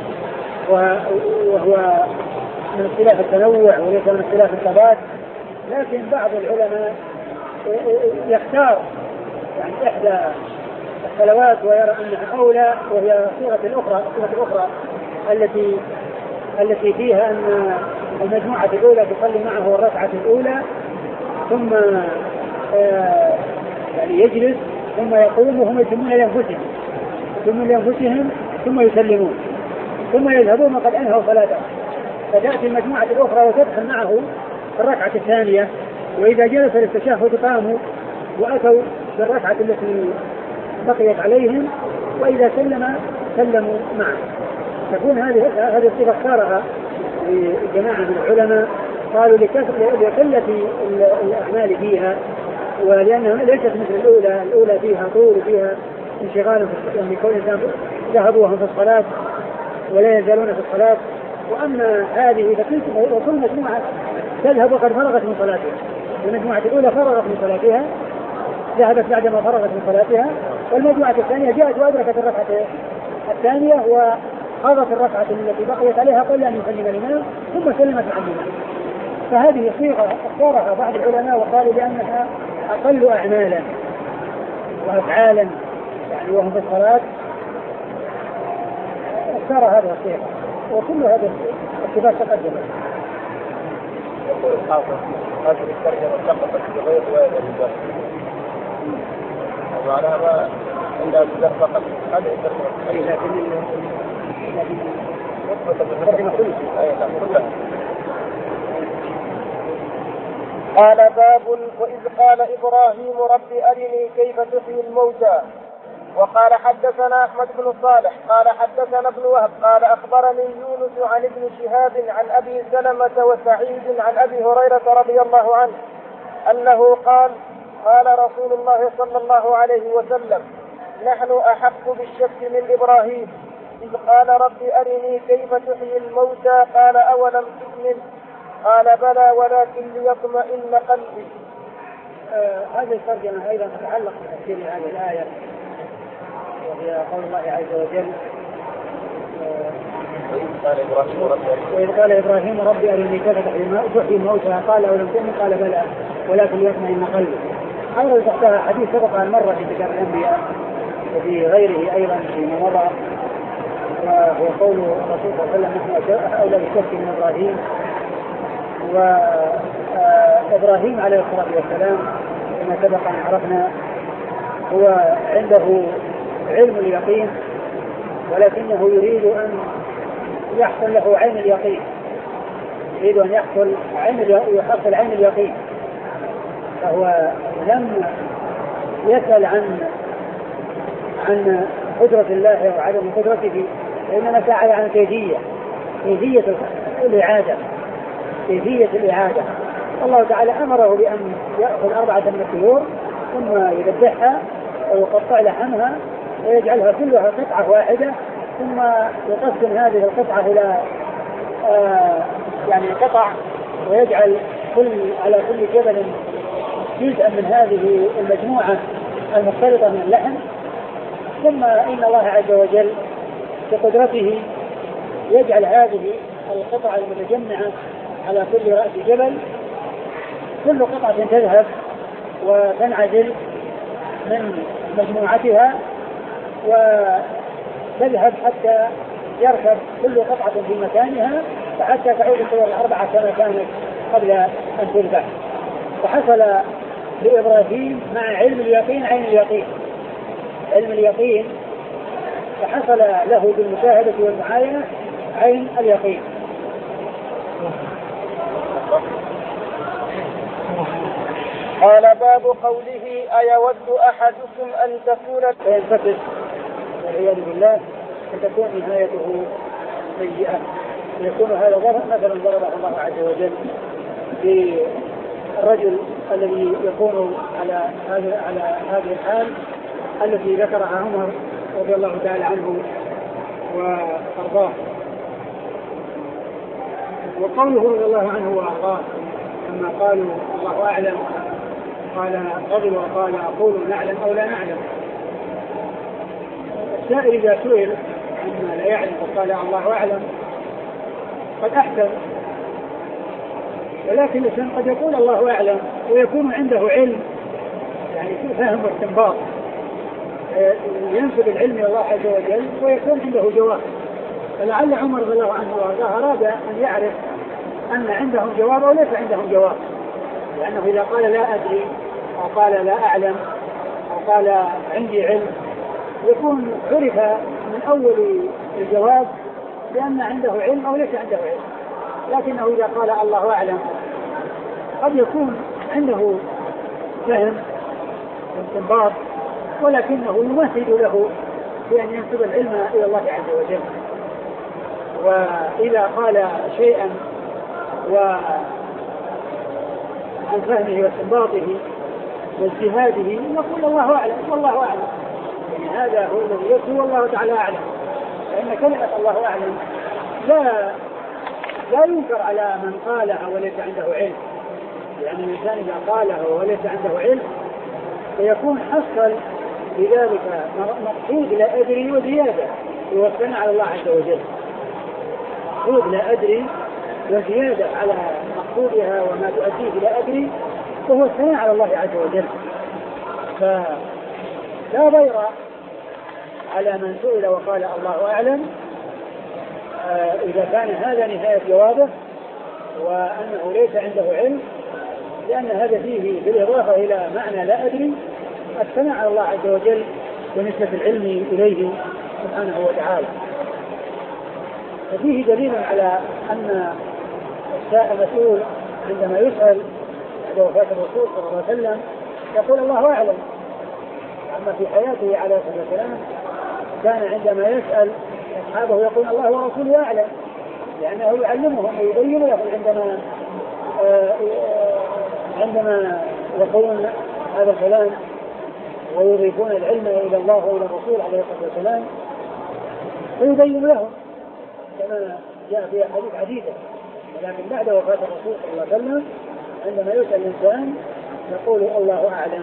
وهو من اختلاف التنوع وليس من اختلاف الثبات. لكن بعض العلماء يختار يعني إحدى الصلوات ويرى أنها أولى وهي صيغة الأخرى الصيغة الأخرى التي التي فيها أن المجموعة الأولى تصلي معه الركعة الأولى ثم آه يعني يجلس ثم يقوم وهم يتمون لأنفسهم يتمون لأنفسهم ثم يسلمون ثم يذهبون وقد أنهوا صلاتهم. فتأتي المجموعة الأخرى وتدخل معه في الركعة الثانية وإذا جلس للتشهد قاموا وأتوا بالركعة التي بقيت عليهم وإذا سلم سلموا معه. تكون هذه هذه الصفة اختارها لجماعة من العلماء قالوا لقلة الأعمال فيها ولأنها ليست مثل الأولى الأولى فيها طول فيها انشغال يعني كون الإنسان ذهبوا وهم في الصلاة ولا يزالون في الصلاة. وأما هذه فكل مجموعة تذهب وقد فرغت من صلاتها. المجموعة الأولى فرغت من صلاتها ذهبت بعدما فرغت من صلاتها والمجموعة الثانية جاءت وأدركت الركعة الثانية وقضت الركعة التي بقيت عليها قبل أن يسلم الإمام ثم سلمت مع الإمام. فهذه صيغة اختارها بعض العلماء وقالوا بأنها أقل أعمالا وأفعالا يعني وهم في الصلاة اختار هذه الصيغة وكل هذا الصفات تقدمت. يقول الحافظ هذه الترجمة سقطت بغير رواية الرجال ومعناها ما عندها الرجال فقط هذه الترجمة لكن الترجمة كلها. قال باب وإذ قال إبراهيم رب أرني كيف تحيي الموتى. وقال حدثنا أحمد بن صالح قال حدثنا ابن وهب قال أخبرني يونس عن ابن شهاب عن أبي سلمة وسعيد عن أبي هريرة رضي الله عنه أنه قال قال رسول الله صلى الله عليه وسلم نحن أحق بالشك من إبراهيم إذ قال رب أرني كيف تحيي الموتى قال أولم تؤمن قال بلى ولكن ليطمئن قلبي. آه هذه الترجمة أيضا تتعلق بتفسير هذه الآية وهي قول الله عز وجل وإذ قال إبراهيم ربي أرني كيف تحيي الموتى قال أولم تؤمن قال بلى ولكن ليطمئن قلبي. أولا تحتها حديث سبق عن مرة في كتاب الأنبياء وفي غيره أيضا فيما مضى وهو قول الرسول صلى الله عليه وسلم نحن أولى بالشك من إبراهيم. وإبراهيم عليه الصلاة والسلام كما سبق أن عرفنا هو عنده علم اليقين ولكنه يريد أن يحصل له عين اليقين يريد أن يحصل عين يحصل عين اليقين. فهو لم يسأل عن عن قدرة الله وعدم قدرته وإنما سأل عن كيفية كيفية الإعادة كيفية الإعادة. الله تعالى أمره بأن يأخذ أربعة من الطيور ثم يذبحها ويقطع لحمها ويجعلها كلها قطعة واحدة ثم يقسم هذه القطعة إلى آه يعني قطع ويجعل كل على كل جبل جزءا من هذه المجموعة المختلطة من اللحم. ثم إن الله عز وجل بقدرته يجعل هذه القطعة المتجمعة على كل رأس جبل كل قطعة تذهب وتنعزل من مجموعتها وتذهب حتى يركب كل قطعة في مكانها فحتى تعود الصور الأربعة كما كانت قبل أن تذبح. فحصل لإبراهيم مع علم اليقين عين اليقين، علم اليقين، فحصل له بالمشاهدة والمعاينة عين اليقين. قال باب قوله أيود أحدكم أن تكون فينفتح والعياذ بالله فتكون نهايته سيئة، يكون هذا ضرب مثلا ضربه الله عز وجل بالرجل الذي يكون على هذا على هذه الحال التي ذكرها عمر رضي الله تعالى عنه وأرضاه. وقوله رضي الله عنه وأرضاه لما قالوا الله أعلم قال غضب وقال أقول نعلم أو لا نعلم. السائل إذا سئل عما لا يعلم وقال الله أعلم قد أحسن، ولكن الإنسان قد يقول الله أعلم ويكون عنده علم، يعني فهم واستنباط، ينسب العلم إلى الله عز وجل ويكون عنده جواب. فلعل عمر رضي الله عنه وارضاه أراد أن يعرف أن عندهم جواب أو ليس عندهم جواب، لأنه إذا قال لا أدري أو قال لا أعلم أو قال عندي علم يكون عرف من أول الجواب بأن عنده علم أو ليس عنده علم. لكنه إذا قال الله أعلم قد يكون عنده فهم واستنباط، ولكنه يمهد له بأن ينسب العلم إلى الله عز وجل. وإذا قال شيئا وعن فهمه واستنباطه واجتهاده يقول الله أعلم والله أعلم، يعني هذا هو الذي يقول والله تعالى أعلم. فإن كلمة الله أعلم لا لا ينكر على من قالها وليس عنده علم، يعني الإنسان إذا قالها وليس عنده علم فيكون حصل بذلك مقصود لا أدري وزيادة يوصلنا على الله عز وجل، مقصود لا أدري وزيادة على مقصودها وما تؤديه لا أدري، وهو الثناء على الله عز وجل. فلا ضير على من سئل وقال الله أعلم آه إذا كان هذا نهاية جوابه وأنه ليس عنده علم، لأن هذا فيه بالإضافة إلى معنى لا أدري الثناء على الله عز وجل ونسبة العلم إليه سبحانه وتعالى. ففيه دليل على أن المسؤول عندما يسأل بعد وفاة الرسول صلى الله عليه وسلم يقول الله أعلم. أما في حياته عليه الصلاة والسلام كان عندما يسأل أصحابه يقول الله ورسوله أعلم، لأنه يعلمهم ويبين لهم عندما آآ آآ عندما يقولون هذا الكلام ويضيفون العلم إلى الله وإلى الرسول عليه الصلاة والسلام فيبين لهم كما جاء في حديث عديدة. ولكن بعد وفاة الرسول صلى الله عليه وسلم عندما يسأل الإنسان يقول الله أعلم.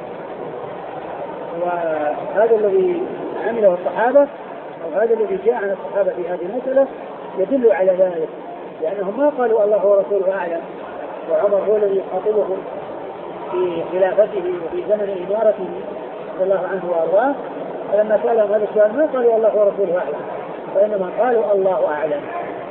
وهذا الذي عمله الصحابة أو هذا الذي جاء عن الصحابة في هذه المسألة يدل على ذلك، لأنهم ما قالوا الله ورسوله أعلم، وعمر هو الذي يخاطبهم في خلافته وفي زمن إمارته رضي الله عنه وأرضاه، فلما سألهم هذا السؤال ما قالوا الله ورسوله أعلم، وإنما قالوا الله أعلم.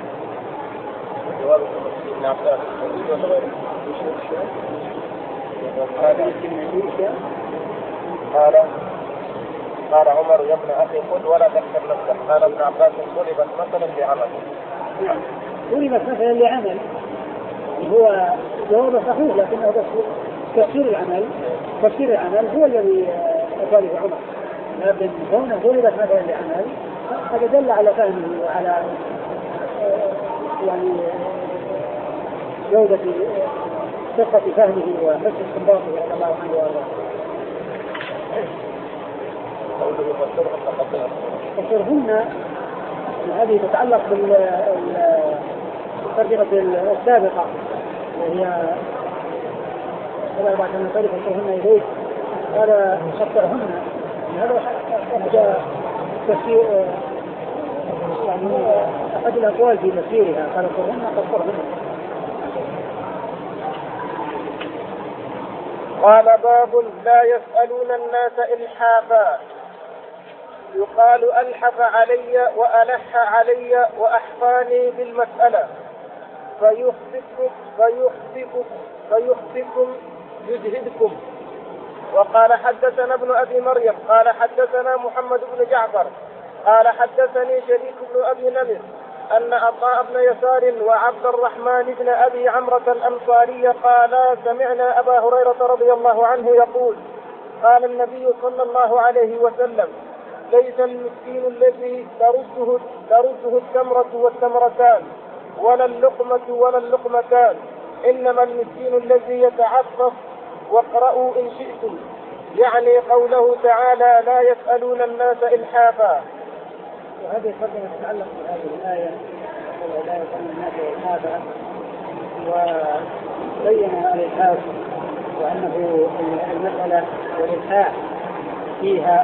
قال قال عمر يا ابن أخي خذ ولا تكتب نفسك. قال ابن عباس ضربت مثلا لعمل. ضربت مثلا لعمل هو جواب صحيح، لكنه تفسير العمل تفسير العمل هو الذي أقاله عمر، لكن كونه ضربت مثلا لعمل هذا دل على فهمه وعلى يعني جودة دقة فهمه وحسن استنباطه رضي الله عنه وارضاه. فسرهن هذه تتعلق بالترجمة السابقة وهي هذا بعد أن نصرف فسرهن إليك هذا خطرهن، هذا أحد تفسير يعني أحد الأقوال في تفسيرها قال فسرهن خطرهن. قال باب لا يسألون الناس إلحافا. يقال ألحف علي وألح علي وأحفاني بالمسألة. فيخطئكم فيخطئكم فيخطئكم يجهدكم. وقال حدثنا ابن أبي مريم قال حدثنا محمد بن جعفر قال حدثني شريك بن أبي نمر أن عطاء بن يسار وعبد الرحمن بن أبي عمرة الأنصاري قالا سمعنا أبا هريرة رضي الله عنه يقول قال النبي صلى الله عليه وسلم ليس المسكين الذي ترده ترده التمرة والتمرتان ولا اللقمة ولا اللقمتان، إنما المسكين الذي يتعفف. واقرأوا إن شئتم، يعني قوله تعالى لا يسألون الناس إلحافا. وهذا يقدم يتعلق بهذه الآية لا يسألون الناس إلحافا، وبين الإلحاف وأنه المسألة والإلحاح فيها،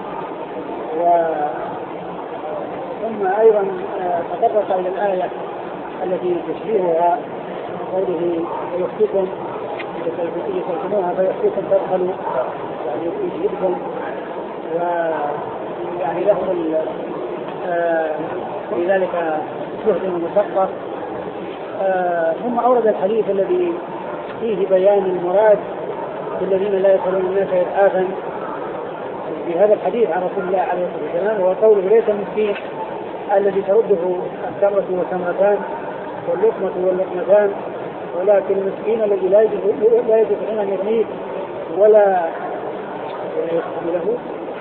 ثم أيضا تطرق إلى الآية التي تشبهها قوله يخفيكم يسلكموها فيخفيكم تدخلوا يعني يجهدكم، ويعني لهم في ذلك جهد مشقة. ثم أورد الحديث الذي فيه بيان المراد بالذين لا يسألون الناس إلحافا في هذا الحديث عن رسول الله عليه الصلاة والسلام، وهو قوله ليس المسكين الذي ترده التمرة والتمرتان واللقمة واللقمتان، ولكن المسكين الذي لا يجد حين يغنيه ولا يخفي له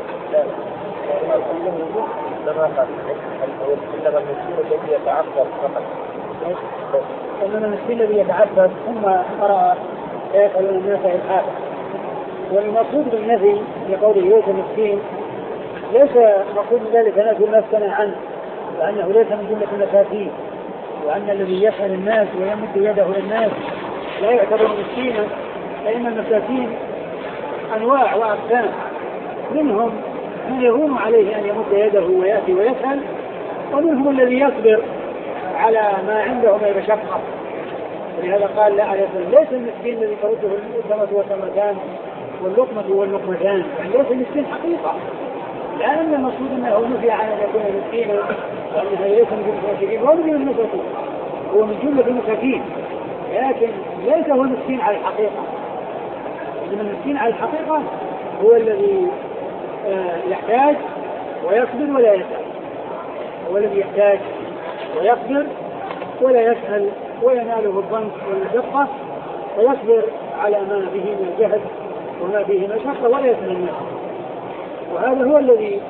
إنما المسكين الذي يتعفف فقط. إنما المسكين الذي يتعفف ثم قرأ يسألون الناس إلحافا. والمقصود بالنفي لقوله ليس مسكين ليس مقصود ذلك نفي نفسنا عنه، وأنه ليس من جملة المساكين، وأن الذي يسأل الناس ويمد يده للناس لا يعتبر مسكينا، فإن المساكين أنواع وأقسام، منهم من يهون عليه أن يمد يده ويأتي ويسأل، ومنهم الذي يصبر على ما عنده من المشقة. ولهذا قال لا يسأل ليس المسكين الذي ترده التمرة والتمرتان واللقمة واللقمتان، يعني ليس المسكين حقيقة، لأن المقصود أنه نفي عن أن يكون مسكينا، وأنه ليس من جملة المساكين وهو من جملة المساكين، هو من جملة المساكين، لكن ليس هو المسكين على الحقيقة. إنما المسكين على الحقيقة هو الذي يحتاج ويصبر ولا يسأل، هو الذي يحتاج ويصبر ولا يسأل ويناله الضنك والمشقة ويصبر على ما به من الجهد وما فيه مشقة ولا يسأل الناس. وهذا هو الذي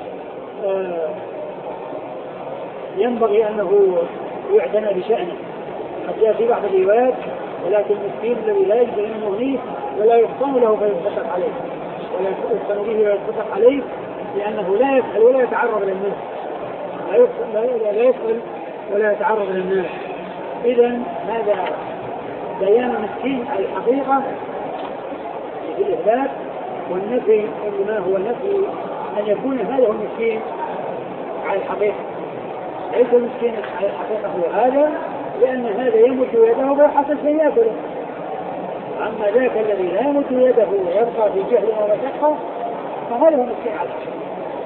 ينبغي أنه يعتنى بشأنه. قد يأتي بعض الروايات ولكن المسكين الذي لا يجب أن يغنيه ولا يحصن له فيتصدق عليه، ولا يحصن به ويتصدق عليه، لأنه لا يسأل ولا يتعرض للناس، لا يسأل ولا يتعرض للناس. إذن هذا بيان المسكين على الحقيقة في الإثبات، والنفي إنما هو نفي أن يكون هذا هو المسكين على الحقيقة. ليس المسكين على الحقيقة هو هذا، لأن هذا يمد يده فيحصل شيء يأكله. أما ذاك الذي لا يمد يده ويبقى في جهل ومشقة فهذا هو المسكين على الحقيقة.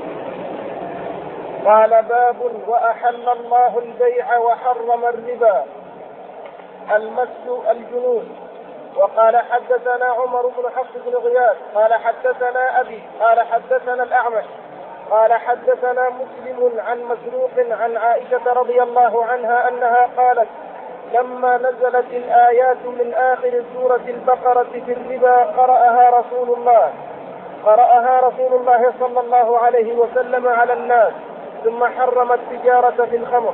قال باب وأحل الله البيع وحرم الربا. المس الجنون. وقال حدثنا عمر بن حفص بن غياث قال حدثنا أبي قال حدثنا الأعمش قال حدثنا مسلم عن مسروق عن عائشة رضي الله عنها أنها قالت لما نزلت الآيات من آخر سورة البقرة في الربا قرأها رسول الله قرأها رسول الله صلى الله عليه وسلم على الناس ثم حرم التجارة في الخمر.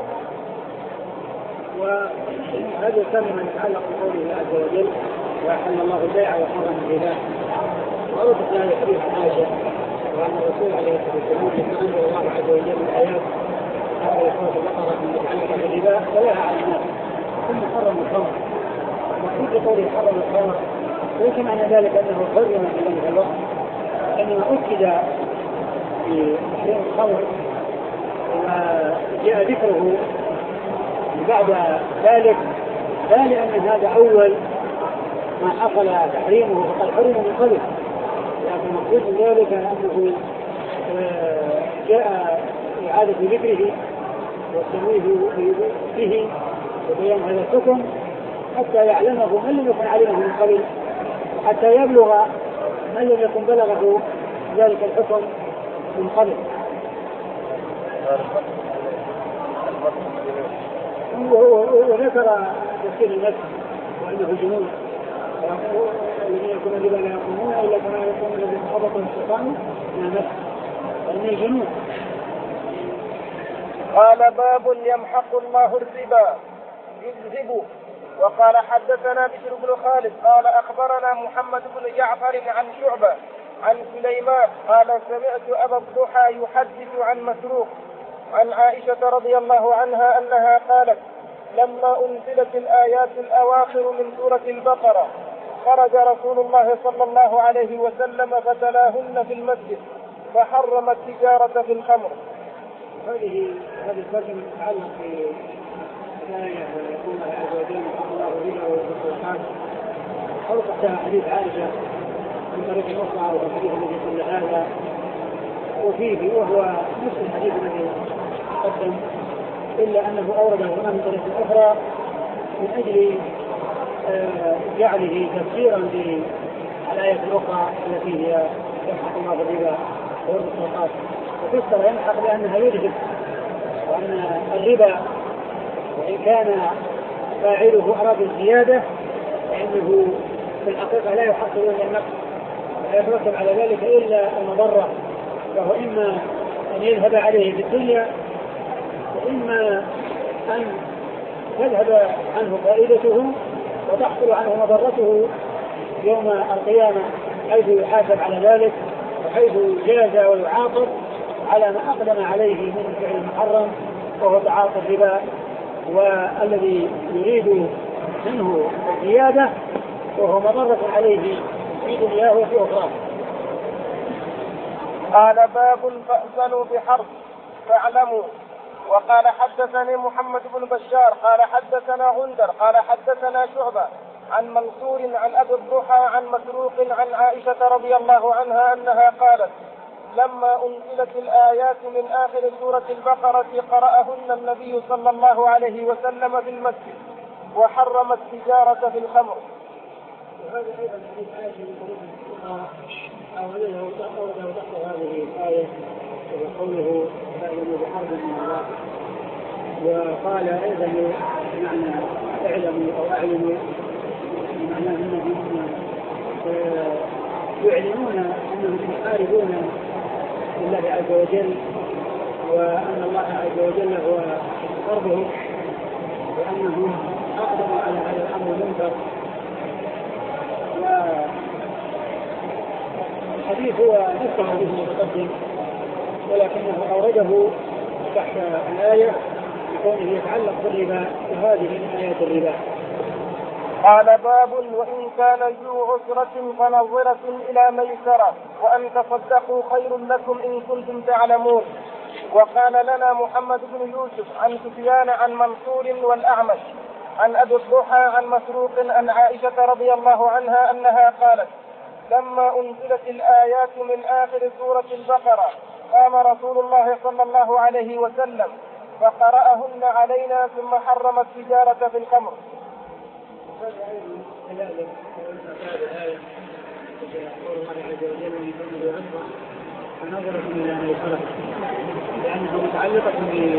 وهذا كلمة يتعلق بقوله عز وجل وأحل الله البيع وحرم الربا. ورد في هذا الحديث عن عائشة وأن الرسول عليه الصلاة والسلام لما أنزل الله عز وجل الآيات هذه سورة البقرة المتعلقة بالربا فلاها على الناس ثم حرم الخمر. وفي قوله حرم الخمر ليس معنى ذلك أنه حرم في ذلك الوقت، إنما أكد في تحريم الخمر وجاء ذكره بعد ذلك، لا لأن هذا أول ما حصل تحريمه فقد حرم من قبل، لكن مقصود من ذلك أنه جاء إعادة ذكره والتنويه به وبيان هذا الحكم حتى يعلمه من لم يكن علمه من قبل، حتى يبلغ من لم يكن بلغه ذلك الحكم من قبل. وذكر تفسير النفس وأنه جنون، الذين يكون الربا لا يقومون إلا كما يقوم الذي خبط الشيطان من النفس، فإنه جنون. قال باب يمحق الله الربا يذهبه. وقال حدثنا بشر بن خالد قال أخبرنا محمد بن جعفر عن شعبة عن سليمان قال سمعت أبا الضحى يحدث عن مسروق عن عائشة رضي الله عنها أنها قالت لما أنزلت الآيات الأواخر من سورة البقرة خرج رسول الله صلى الله عليه وسلم فتلاهن في المسجد فحرم التجارة في الخمر. هذه هذه الترجمة تتعلق بالآية يقول الله عز وجل الله الربا والصدقات، أو تحتها حديث عائشة من طريق أخرى والحديث الذي قبل هذا وفيه وهو نفس الحديث الذي قدم، إلا أنه أورده هنا من طريق أخرى من أجل جعله تفسيرا للآية الأخرى التي هي يمحق الله الربا والصدقات، وتفسر يمحق لأنها يذهب، وأن الربا وإن كان فاعله أراد الزيادة فإنه في الحقيقة لا يحصل إلا النقص، لا يترتب على ذلك إلا المضرة، فهو إما أن يذهب عليه في الدنيا وإما أن تذهب عنه فائدته وتحصل عنه مضرته يوم القيامة، حيث يحاسب على ذلك وحيث يجازى ويعاقب على ما أقدم عليه من الفعل المحرم وهو تعاطي الربا، والذي يريد منه الزيادة وهو مضرة عليه في دنياه وفي أخرى. قال باب فأذنوا بحرب فاعلموا. وقال حدثني محمد بن بشار قال حدثنا غندر قال حدثنا شعبة عن منصور عن أبي الضحى عن مسروق عن عائشة رضي الله عنها أنها قالت لما أنزلت الآيات من آخر سورة البقرة قرأهن النبي صلى الله عليه وسلم في المسجد وحرم التجارة في الخمر. وهذا أيضا حديث عائشة من طريق أوله أورده تحت هذه الآية وقوله فأذنوا بحرب من الله، وقال أيضا معنى اعلموا أو أعلموا معناه أنهم يعلنون أنهم يحاربون الله عز وجل، وأن الله عز وجل هو ربه، وأنهم أقدموا على هذا الأمر المنكر. والحديث هو نفس الحديث المتقدم ولكنه أورده تحت الآية لكونه يتعلق بالربا، وهذه من آيات الربا. قال باب وإن كان ذو عسرة فنظرة إلى ميسرة وأن تصدقوا خير لكم إن كنتم تعلمون. وقال لنا محمد بن يوسف عن سفيان عن منصور والأعمش عن أبي الضحى عن مسروق عن عائشة رضي الله عنها أنها قالت لما أنزلت الآيات من آخر سورة البقرة قام رسول الله صلى الله عليه وسلم فقرأهن علينا ثم حرم التجارة في الخمر. فنظرة إلى ميسرة لأنها متعلقة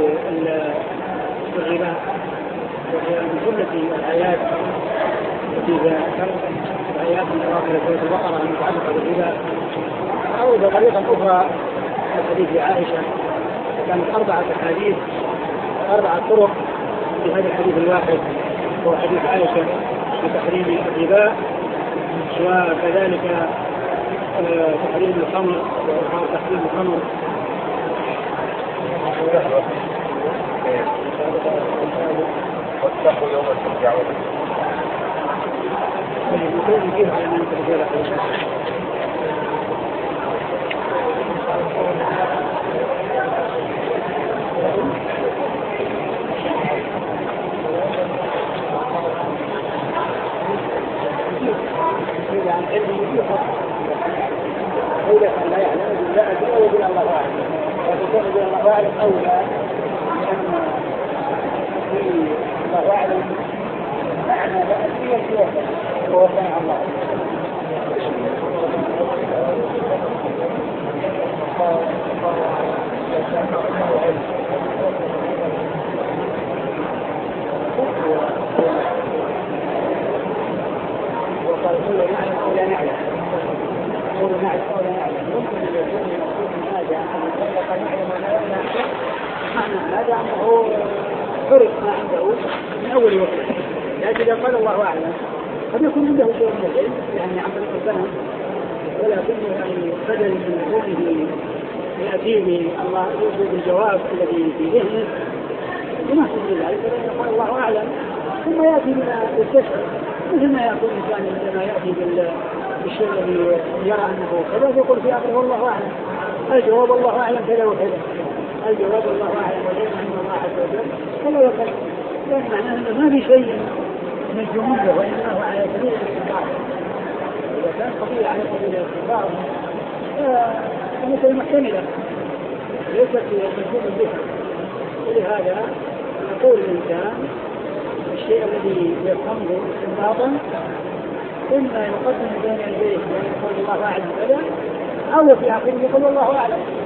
بالربا، وهي من جملة الآيات التي ذكرت الآيات من أواخر سورة البقرة المتعلقة بالربا، أو بطريقة أخرى حديث عائشة كانت أربعة أحاديث أربعة طرق في هذا الحديث الواحد، هو حديث عائشة بتحريم الربا وكذلك تحريم الخمر وإظهار تحريم الخمر. واتقوا يوم ترجعون عن علم أولى أن لا يعلم لا أدري أو بلا الله أعلم، وتكون بلا الله أعلم أولى لأن الله أعلم معنى لا أسير هو سمع الله. وقال كل نعلم أو لا نعلم كل نعلم أو لا نعلم ممكن أن يكون مقصود هذا أن يطلق نعلم ولا نعلم معنى هذا أنه فرق ما عنده من أول وقت. لكن إذا قال الله أعلم قد يكون عنده شيء من العلم يعني عن طريق الفهم ولكنه يعني بدل من كونه يأتي الله يوجد الجواب الذي في ذهنه ونحن ذلك فلن يقول الله أعلم ثم يأتي بما يستشعر مثل ما يكون الإنسان عندما يأتي بالشيء الذي يرى أنه كذا يقول في آخره والله أعلم الجواب الله أعلم كذا وكذا الجواب الله أعلم وجل أن الله عز وجل كذا وكذا يعني معناه أنه ما في شيء من الجملة وإنما هو على سبيل الاستنباط. إذا كان قضية على سبيل الاستنباط فمثل محتملة ليست مفهوم بها. ولهذا يقول الإنسان الشيء الذي يفهمه استنباطا إما يقدم بين يديه ويقول الله أعلم كذا أو في آخره يقول الله أعلم.